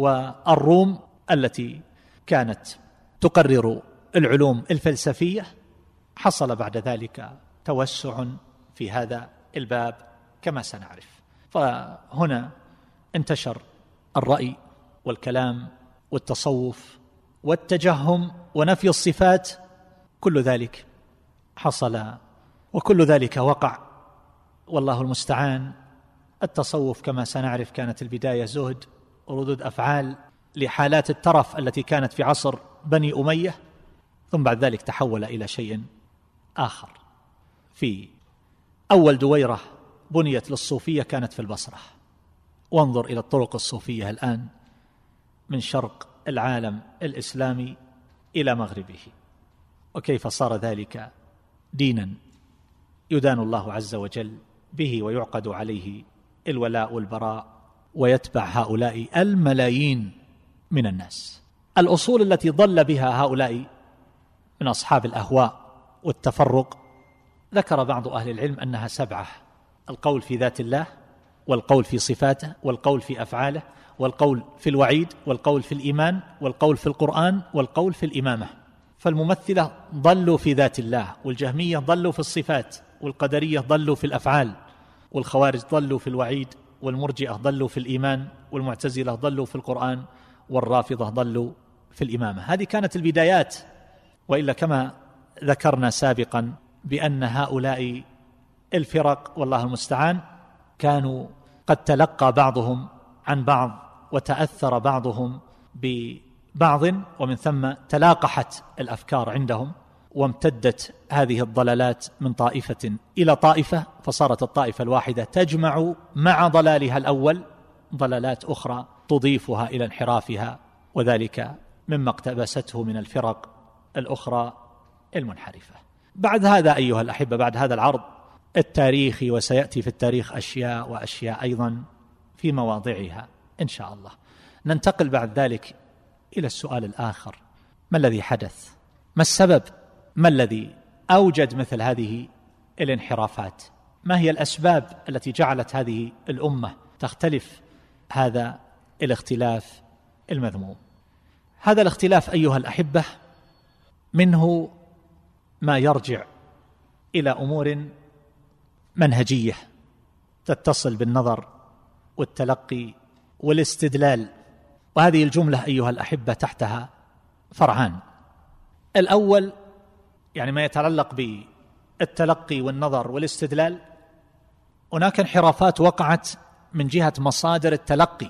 والروم التي كانت تقرر العلوم الفلسفية، حصل بعد ذلك توسع في هذا الباب كما سنعرف. فهنا انتشر الرأي والكلام والتصوف والتجهم ونفي الصفات، كل ذلك حصل وكل ذلك وقع، والله المستعان. التصوف كما سنعرف كانت البداية زهد وردود أفعال لحالات الترف التي كانت في عصر بني أمية، ثم بعد ذلك تحول إلى شيء آخر. في أول دويرة بنيت للصوفية كانت في البصرة، وانظر إلى الطرق الصوفية الآن من شرق العالم الإسلامي إلى مغربه، وكيف صار ذلك دينا يدان الله عز وجل به ويعقد عليه الولاء والبراء، ويتبع هؤلاء الملايين من الناس. الأصول التي ضل بها هؤلاء من أصحاب الأهواء والتفرق ذكر بعض أهل العلم أنها 7: القول في ذات الله، والقول في صفاته، والقول في أفعاله، والقول في الوعيد، والقول في الإيمان، والقول في القرآن، والقول في الإمامة. فالممثلة ضلوا في ذات الله، والجهمية ضلوا في الصفات، والقدرية ضلوا في الأفعال، والخوارج ضلوا في الوعيد، والمرجئة ضلوا في الإيمان، والمعتزلة ضلوا في القرآن، والرافضة ضلوا في الإمامة. هذه كانت البدايات، وإلا كما ذكرنا سابقا بأن هؤلاء الفرق والله المستعان كانوا قد تلقى بعضهم عن بعض وتأثر بعضهم ببعض، ومن ثم تلاقحت الأفكار عندهم، وامتدت هذه الضلالات من طائفة إلى طائفة، فصارت الطائفة الواحدة تجمع مع ضلالها الأول ضلالات أخرى تضيفها إلى انحرافها، وذلك مما اقتبسته من الفرق الأخرى المنحرفة. بعد هذا أيها الأحبة، بعد هذا العرض التاريخي، وسيأتي في التاريخ أشياء وأشياء أيضا في مواضعها إن شاء الله، ننتقل بعد ذلك إلى السؤال الآخر: ما الذي حدث؟ ما السبب؟ ما الذي أوجد مثل هذه الانحرافات؟ ما هي الأسباب التي جعلت هذه الأمة تختلف هذا الاختلاف المذموم؟ هذا الاختلاف أيها الأحبة منه ما يرجع إلى أمور منهجية تتصل بالنظر والتلقي والاستدلال، وهذه الجملة أيها الأحبة تحتها فرعان. الأول يعني ما يتعلق بالتلقي والنظر والاستدلال، هناك انحرافات وقعت من جهة مصادر التلقي،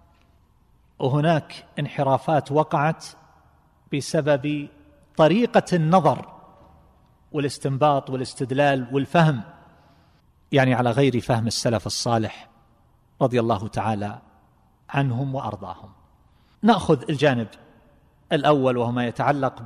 وهناك انحرافات وقعت بسبب طريقة النظر والاستنباط والاستدلال والفهم، يعني على غير فهم السلف الصالح رضي الله تعالى عنهم وأرضاهم. نأخذ الجانب الأول وهو ما يتعلق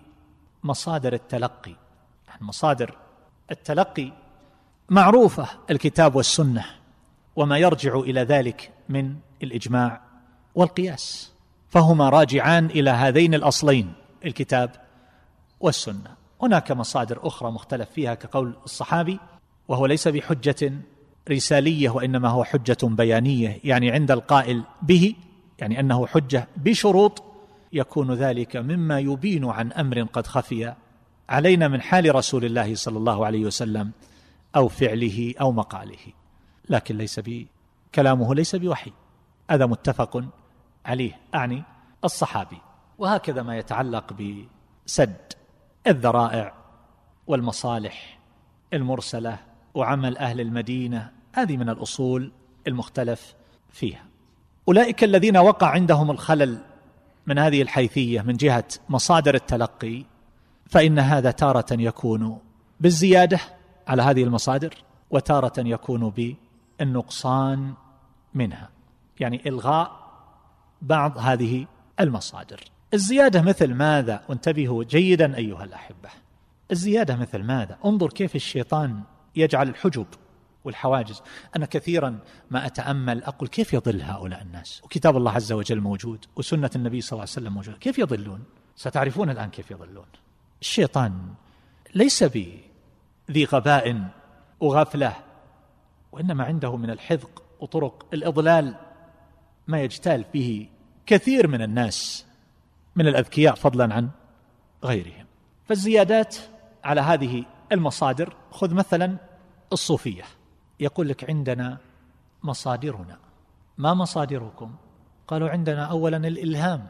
بمصادر التلقي. مصادر التلقي معروفة، الكتاب والسنة وما يرجع إلى ذلك من الإجماع والقياس، فهما راجعان إلى هذين الأصلين الكتاب والسنة. هناك مصادر أخرى مختلف فيها كقول الصحابي، وهو ليس بحجة رسالية وإنما هو حجة بيانية، يعني عند القائل به يعني أنه حجة بشروط، يكون ذلك مما يبين عن أمر قد خفي علينا من حال رسول الله صلى الله عليه وسلم أو فعله أو مقاله، لكن ليس كلامه ليس بوحي، هذا متفق عليه، أعني الصحابي. وهكذا ما يتعلق بسد الذرائع والمصالح المرسلة وعمل أهل المدينة، هذه من الأصول المختلف فيها. أولئك الذين وقع عندهم الخلل من هذه الحيثية من جهة مصادر التلقي، فإن هذا تارة يكون بالزيادة على هذه المصادر، وتارة يكون بالنقصان منها، يعني إلغاء بعض هذه المصادر. الزيادة مثل ماذا؟ وانتبهوا جيدا أيها الأحبة، الزيادة مثل ماذا؟ انظر كيف الشيطان يجعل الحجب والحواجز. أنا كثيرا ما أتأمل أقول كيف يضل هؤلاء الناس، وكتاب الله عز وجل موجود وسنة النبي صلى الله عليه وسلم موجود، كيف يضلون؟ ستعرفون الآن كيف يضلون. الشيطان ليس بذي غباء وغفلة، وإنما عنده من الحذق وطرق الإضلال ما يجتال به كثير من الناس من الأذكياء فضلا عن غيرهم. فالزيادات على هذه المصادر، خذ مثلا الصوفية، يقول لك عندنا مصادرنا. ما مصادركم؟ قالوا عندنا أولا الإلهام،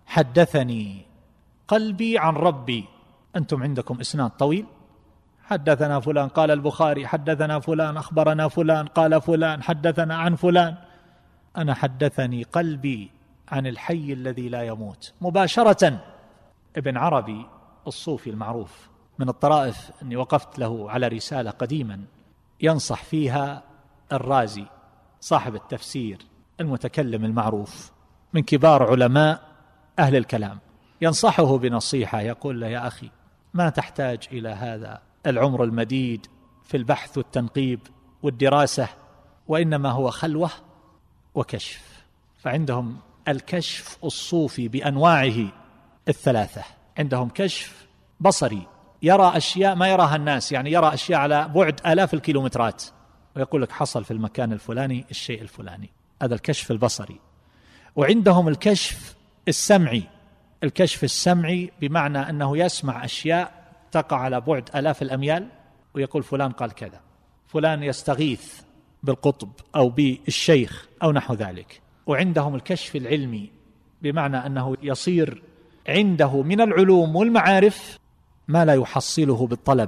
حدثني قلبي عن ربي. أنتم عندكم إسناد طويل، حدثنا فلان قال البخاري، حدثنا فلان أخبرنا فلان قال فلان حدثنا عن فلان. أنا حدثني قلبي عن الحي الذي لا يموت مباشرة. ابن عربي الصوفي المعروف من الطرائف، أني وقفت له على رسالة قديما ينصح فيها الرازي صاحب التفسير المتكلم المعروف من كبار علماء أهل الكلام، ينصحه بنصيحة، يقول له يا أخي ما تحتاج إلى هذا العمر المديد في البحث والتنقيب والدراسة، وإنما هو خلوة وكشف. فعندهم الكشف الصوفي بأنواعه الثلاثة، عندهم كشف بصري، يرى أشياء ما يراها الناس، يعني يرى أشياء على بعد آلاف الكيلومترات ويقول لك حصل في المكان الفلاني الشيء الفلاني، هذا الكشف البصري. وعندهم الكشف السمعي، الكشف السمعي بمعنى أنه يسمع أشياء تقع على بعد آلاف الأميال ويقول فلان قال كذا، فلان يستغيث بالقطب أو بالشيخ أو نحو ذلك. وعندهم الكشف العلمي بمعنى أنه يصير عنده من العلوم والمعارف ما لا يحصله بالطلب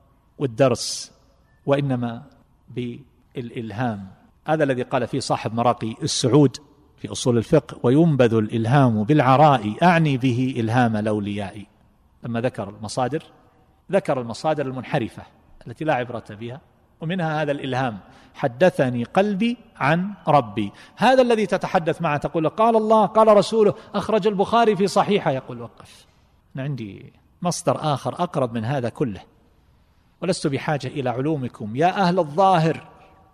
والدرس، وإنما بالإلهام. هذا الذي قال فيه صاحب مراقي السعود في أصول الفقه: وينبذ الإلهام بالعراء أعني به إلهام الأولياء. لما ذكر المصادر ذكر المصادر المنحرفة التي لا عبرة بها، ومنها هذا الإلهام، حدثني قلبي عن ربي. هذا الذي تتحدث معه تقول قال الله قال رسوله أخرج البخاري في صحيحه، يقول وقف، أنا عندي مصدر آخر أقرب من هذا كله، ولست بحاجة إلى علومكم يا أهل الظاهر.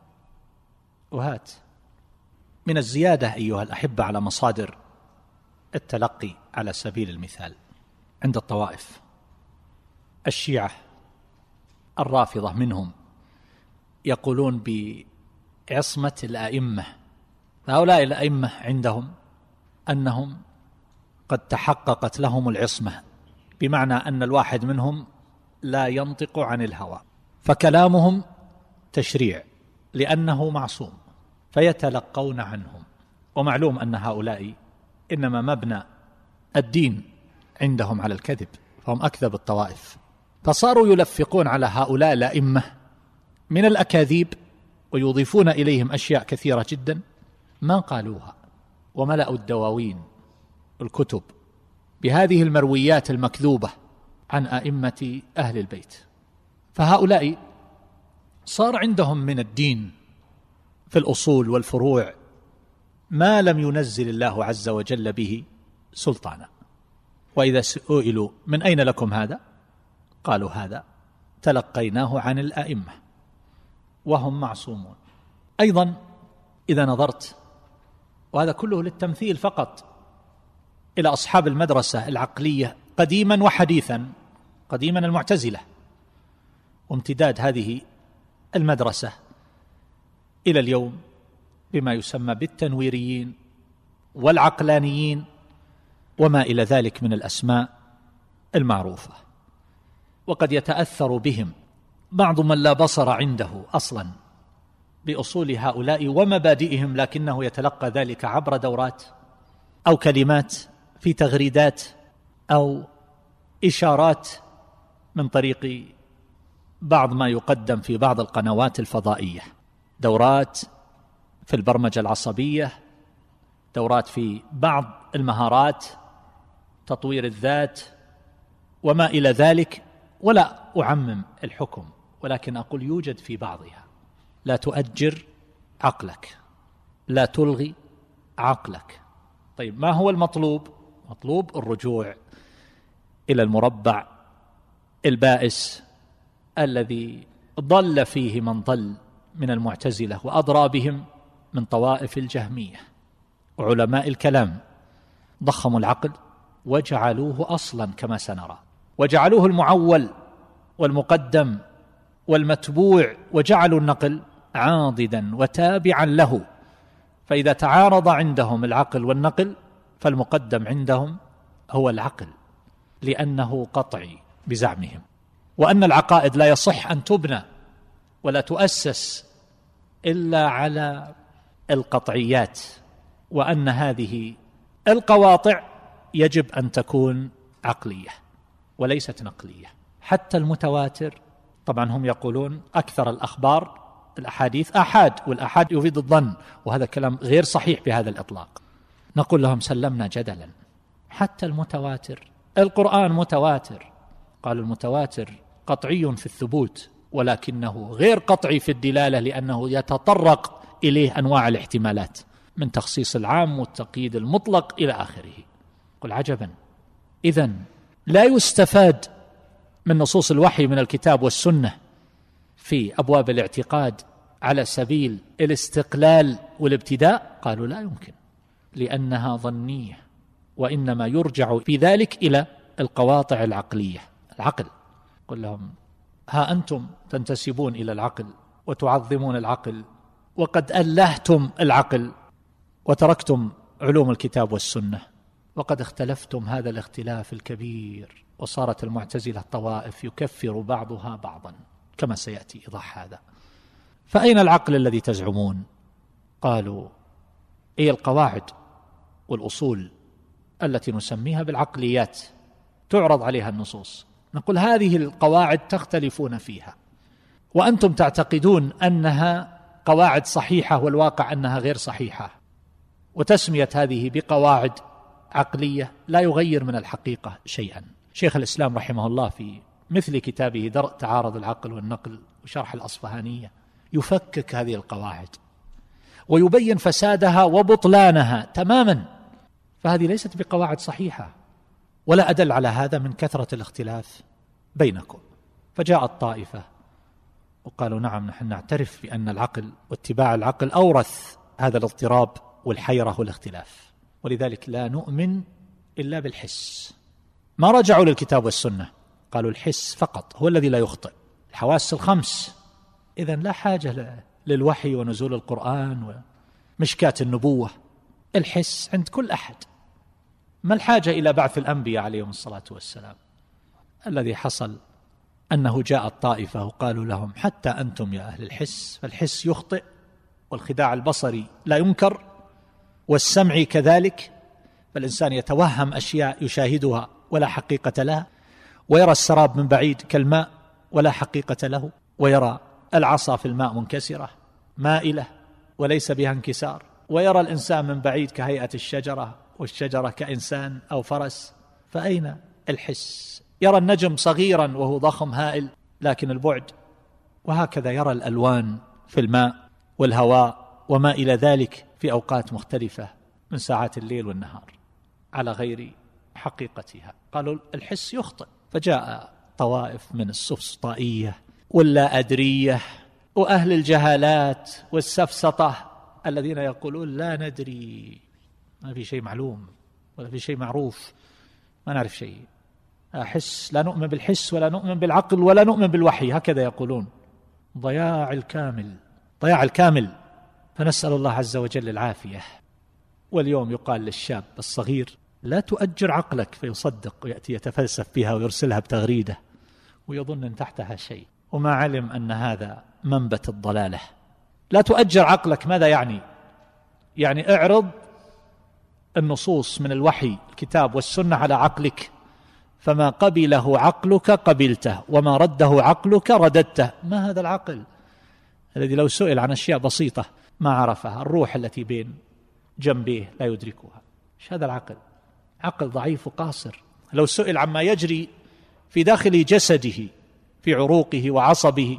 وهات من الزيادة أيها الأحبة على مصادر التلقي على سبيل المثال عند الطوائف الشيعة الرافضة منهم، يقولون بعصمة الأئمة. هؤلاء الأئمة عندهم أنهم قد تحققت لهم العصمة، بمعنى أن الواحد منهم لا ينطق عن الهوى، فكلامهم تشريع لأنه معصوم، فيتلقون عنهم. ومعلوم أن هؤلاء إنما مبنى الدين عندهم على الكذب، فهم أكذب الطوائف، فصاروا يلفقون على هؤلاء الأئمة من الأكاذيب ويضيفون إليهم أشياء كثيرة جدا ما قالوها، وملأوا الدواوين الكتب بهذه المرويات المكذوبة عن أئمة أهل البيت. فهؤلاء صار عندهم من الدين في الأصول والفروع ما لم ينزل الله عز وجل به سلطانا. وإذا سئلوا من أين لكم هذا؟ قالوا هذا تلقيناه عن الأئمة وهم معصومون. أيضا إذا نظرت، وهذا كله للتمثيل فقط، إلى أصحاب المدرسة العقلية قديما وحديثا، قديما المعتزلة، وامتداد هذه المدرسة إلى اليوم بما يسمى بالتنويريين والعقلانيين وما إلى ذلك من الأسماء المعروفة. وقد يتأثر بهم بعض من لا بصر عنده أصلا بأصول هؤلاء ومبادئهم، لكنه يتلقى ذلك عبر دورات أو كلمات في تغريدات أو إشارات من طريق بعض ما يقدم في بعض القنوات الفضائية، دورات في البرمجة العصبية، دورات في بعض المهارات، تطوير الذات وما إلى ذلك. ولا أعمم الحكم، ولكن أقول يوجد في بعضها. لا تؤجر عقلك، لا تلغي عقلك. طيب ما هو المطلوب؟ مطلوب الرجوع إلى المربع البائس الذي ضل فيه من ضل من المعتزلة وأضرى بهم من طوائف الجهمية وعلماء الكلام. ضخموا العقل وجعلوه أصلا كما سنرى، وجعلوه المعول والمقدم والمتبوع، وجعلوا النقل عاضدا وتابعا له. فإذا تعارض عندهم العقل والنقل فالمقدم عندهم هو العقل، لأنه قطعي بزعمهم، وأن العقائد لا يصح أن تبنى ولا تؤسس إلا على القطعيات، وأن هذه القواطع يجب أن تكون عقلية وليست نقلية. حتى المتواتر، طبعا هم يقولون أكثر الأخبار الأحاديث آحاد، والآحاد يفيد الظن، وهذا كلام غير صحيح بهذا الإطلاق. نقول لهم سلمنا جدلا، حتى المتواتر، القرآن متواتر، قال المتواتر قطعي في الثبوت ولكنه غير قطعي في الدلالة، لأنه يتطرق إليه أنواع الاحتمالات من تخصيص العام والتقييد المطلق إلى آخره. قل عجبا، إذن لا يستفاد من نصوص الوحي من الكتاب والسنة في أبواب الاعتقاد على سبيل الاستقلال والابتداء؟ قالوا لا يمكن، لأنها ظنية، وإنما يرجع في ذلك إلى القواطع العقلية، العقل. قل لهم ها أنتم تنتسبون إلى العقل وتعظمون العقل، وقد ألهتم العقل وتركتم علوم الكتاب والسنة، وقد اختلفتم هذا الاختلاف الكبير، وصارت المعتزلة طوائف يكفر بعضها بعضا كما سيأتي إيضاح هذا. فأين العقل الذي تزعمون؟ قالوا هي القواعد والأصول التي نسميها بالعقليات تعرض عليها النصوص. نقول هذه القواعد تختلفون فيها، وأنتم تعتقدون أنها قواعد صحيحة والواقع أنها غير صحيحة، وتسمية هذه بقواعد عقلية لا يغير من الحقيقة شيئا. شيخ الإسلام رحمه الله في مثل كتابه درء تعارض العقل والنقل وشرح الأصفهانية يفكك هذه القواعد ويبين فسادها وبطلانها تماما، فهذه ليست بقواعد صحيحة. ولا أدل على هذا من كثرة الاختلاف بينكم. فجاءت طائفة وقالوا نعم، نحن نعترف بأن العقل واتباع العقل أورث هذا الاضطراب والحيرة والاختلاف، ولذلك لا نؤمن إلا بالحس. ما رجعوا للكتاب والسنة، قالوا الحس فقط هو الذي لا يخطئ، الحواس الخمس. إذن لا حاجة للوحي ونزول القرآن ومشكاة النبوة، الحس عند كل أحد. ما الحاجة إلى بعث الأنبياء عليهم الصلاة والسلام؟ الذي حصل أنه جاءت طائفة وقالوا لهم حتى أنتم يا أهل الحس، فالحس يخطئ، والخداع البصري لا ينكر، والسمع كذلك، فالإنسان يتوهم أشياء يشاهدها ولا حقيقة لها، ويرى السراب من بعيد كالماء ولا حقيقة له، ويرى العصا في الماء منكسرة مائلة وليس بها انكسار، ويرى الإنسان من بعيد كهيئة الشجرة والشجرة كإنسان أو فرس. فأين الحس؟ يرى النجم صغيرا وهو ضخم هائل لكن البعد. وهكذا يرى الألوان في الماء والهواء وما إلى ذلك في أوقات مختلفة من ساعات الليل والنهار على غير حقيقتها. قالوا الحس يخطئ، فجاء طوائف من السفسطائية واللا أدرية وأهل الجهالات والسفسطة الذين يقولون لا ندري، ما في شيء معلوم ولا في شيء معروف، ما نعرف شيء، أحس، لا نؤمن بالحس ولا نؤمن بالعقل ولا نؤمن بالوحي، هكذا يقولون. ضياع الكامل، ضياع الكامل. فنسأل الله عز وجل العافية. واليوم يقال للشاب الصغير لا تؤجر عقلك، فيصدق ويأتي يتفلسف بها ويرسلها بتغريدة ويظن أن تحتها شيء، وما علم أن هذا منبت الضلالة. لا تؤجر عقلك ماذا يعني؟ يعني اعرض النصوص من الوحي الكتاب والسنة على عقلك، فما قبله عقلك قبلته وما رده عقلك رددته. ما هذا العقل الذي لو سئل عن أشياء بسيطة ما عرفها؟ الروح التي بين جنبيه لا يدركها. ايش هذا العقل؟ عقل ضعيف وقاصر. لو سئل عما يجري في داخل جسده في عروقه وعصبه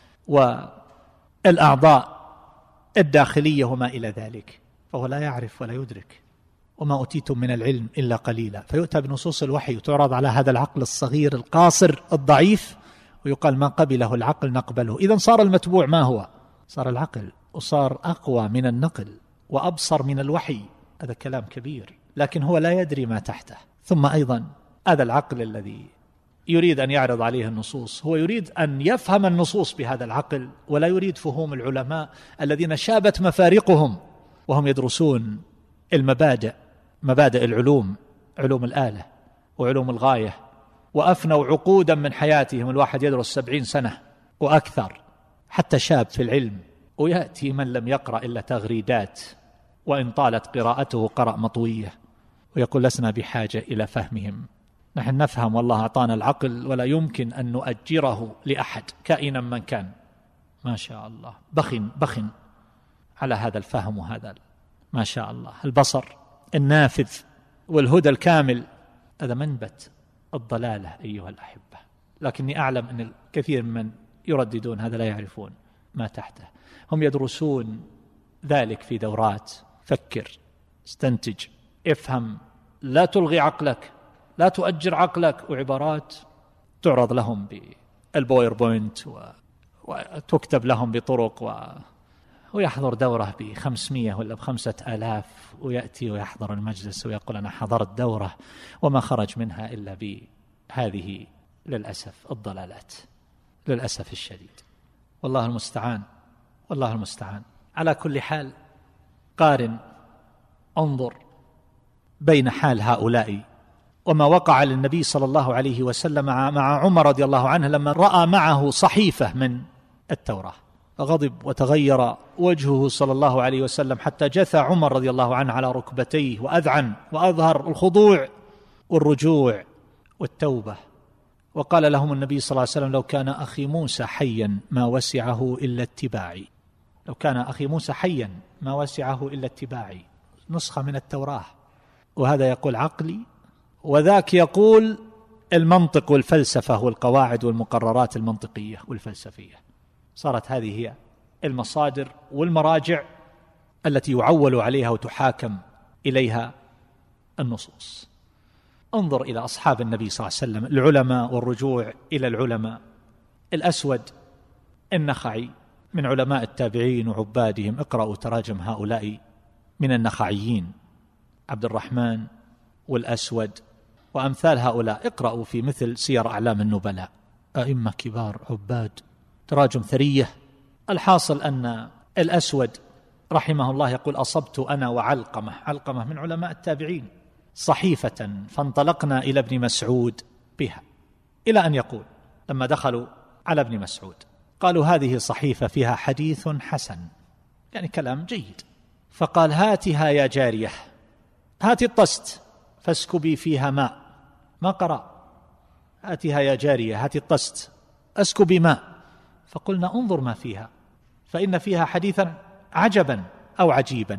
والأعضاء الداخلية وما إلى ذلك، فهو لا يعرف ولا يدرك. وما أوتيتم من العلم إلا قليلا. فيؤتى بنصوص الوحي وتعرض على هذا العقل الصغير القاصر الضعيف، ويقال ما قبله العقل نقبله. إذن صار المتبوع ما هو؟ صار العقل، وصار أقوى من النقل وأبصر من الوحي. هذا كلام كبير، لكن هو لا يدري ما تحته. ثم أيضا هذا العقل الذي يريد أن يعرض عليه النصوص، هو يريد أن يفهم النصوص بهذا العقل، ولا يريد فهوم العلماء الذين شابت مفارقهم وهم يدرسون المبادئ، مبادئ العلوم، علوم الآلة وعلوم الغاية، وأفنوا عقودا من حياتهم. الواحد يدرس 70 سنة وأكثر، حتى شاب في العلم، ويأتي من لم يقرأ إلا تغريدات، وإن طالت قراءته قرأ مطوية، ويقول لسنا بحاجة إلى فهمهم. نحن نفهم والله أعطانا العقل ولا يمكن أن نؤجره لأحد كائنا من كان. ما شاء الله، بخن على هذا الفهم وهذا ما شاء الله البصر النافذ والهدى الكامل. هذا منبت الضلالة أيها الأحبة. لكني أعلم أن الكثير من يرددون هذا لا يعرفون ما تحته. هم يدرسون ذلك في دورات. فكر، استنتج، افهم، لا تلغي عقلك، لا تؤجر عقلك. وعبارات تعرض لهم بالباوربوينت وتكتب لهم بطرق ويحضر دوره ب500 ولا ب5000، ويأتي ويحضر المجلس ويقول أنا حضرت دورة وما خرج منها إلا بهذه للأسف الضلالات، للأسف الشديد. والله المستعان، والله المستعان. على كل حال، قارن، انظر بين حال هؤلاء وما وقع للنبي صلى الله عليه وسلم مع عمر رضي الله عنه لما رأى معه صحيفة من التوراة، فغضب وتغير وجهه صلى الله عليه وسلم حتى جثى عمر رضي الله عنه على ركبتيه وأذعن وأظهر الخضوع والرجوع والتوبة. وقال لهم النبي صلى الله عليه وسلم لو كان أخي موسى حيا ما وسعه إلا اتباعي. لو كان أخي موسى حيا ما وسعه إلا اتباعي. نسخة من التوراة. وهذا يقول عقلي، وذاك يقول المنطق والفلسفة والقواعد والمقررات المنطقية والفلسفية. صارت هذه هي المصادر والمراجع التي يعول عليها وتحاكم إليها النصوص. انظر إلى أصحاب النبي صلى الله عليه وسلم، العلماء والرجوع إلى العلماء. الأسود النخعي من علماء التابعين وعبادهم، اقرأوا تراجم هؤلاء من النخعيين، عبد الرحمن والأسود وأمثال هؤلاء. اقرأوا في مثل سير أعلام النبلاء، أئمة كبار عباد، تراجم ثرية. الحاصل أن الأسود رحمه الله يقول أصبت أنا علقمة من علماء التابعين صحيفة فانطلقنا إلى ابن مسعود بها، إلى أن يقول لما دخلوا على ابن مسعود قالوا هذه صحيفة فيها حديث حسن، يعني كلام جيد. فقال هاتها يا جارية، هاتي الطست فاسكبي فيها ماء. ما قرأ هاتها يا جارية، هاتي الطست اسكبي ماء. فقلنا انظر ما فيها فإن فيها حديثا عجبا أو عجيبا.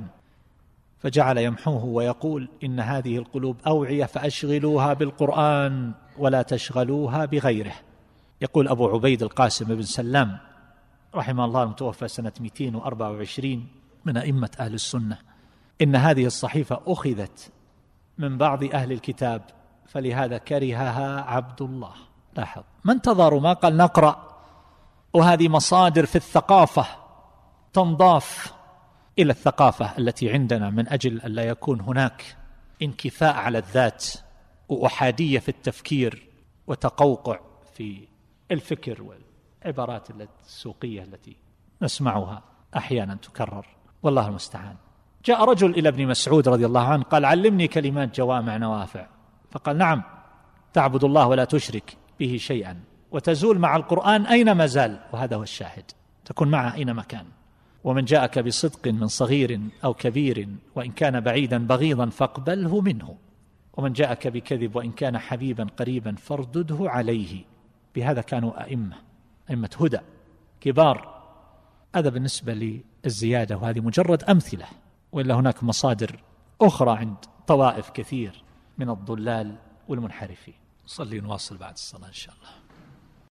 فجعل يمحوه ويقول إن هذه القلوب أوعية فأشغلوها بالقرآن ولا تشغلوها بغيره. يقول أبو عبيد القاسم بن سلام رحمه الله المتوفى سنة 224 من أئمة أهل السنة: إن هذه الصحيفة أخذت من بعض أهل الكتاب فلهذا كرهها عبد الله. لاحظ، ما انتظروا، ما قال نقرأ، وهذه مصادر في الثقافة تنضاف إلى الثقافة التي عندنا من أجل أن لا يكون هناك انكفاء على الذات وأحادية في التفكير وتقوقع في الفكر والعبارات السوقية التي نسمعها أحيانا تكرر، والله المستعان. جاء رجل إلى ابن مسعود رضي الله عنه قال: علمني كلمات جوامع نوافع. فقال: نعم، تعبد الله ولا تشرك به شيئا وتزول مع القرآن أينما زال، وهذا هو الشاهد، تكون معه أينما كان. ومن جاءك بصدق من صغير أو كبير وإن كان بعيدا بغيضا فاقبله منه، ومن جاءك بكذب وإن كان حبيبا قريبا فاردده عليه. بهذا كانوا أئمة هدى كبار. هذا بالنسبة للزيادة، وهذه مجرد أمثلة، وإلا هناك مصادر أخرى عند طوائف كثير من الضلال والمنحرفين. صلي نواصل بعد الصلاة إن شاء الله.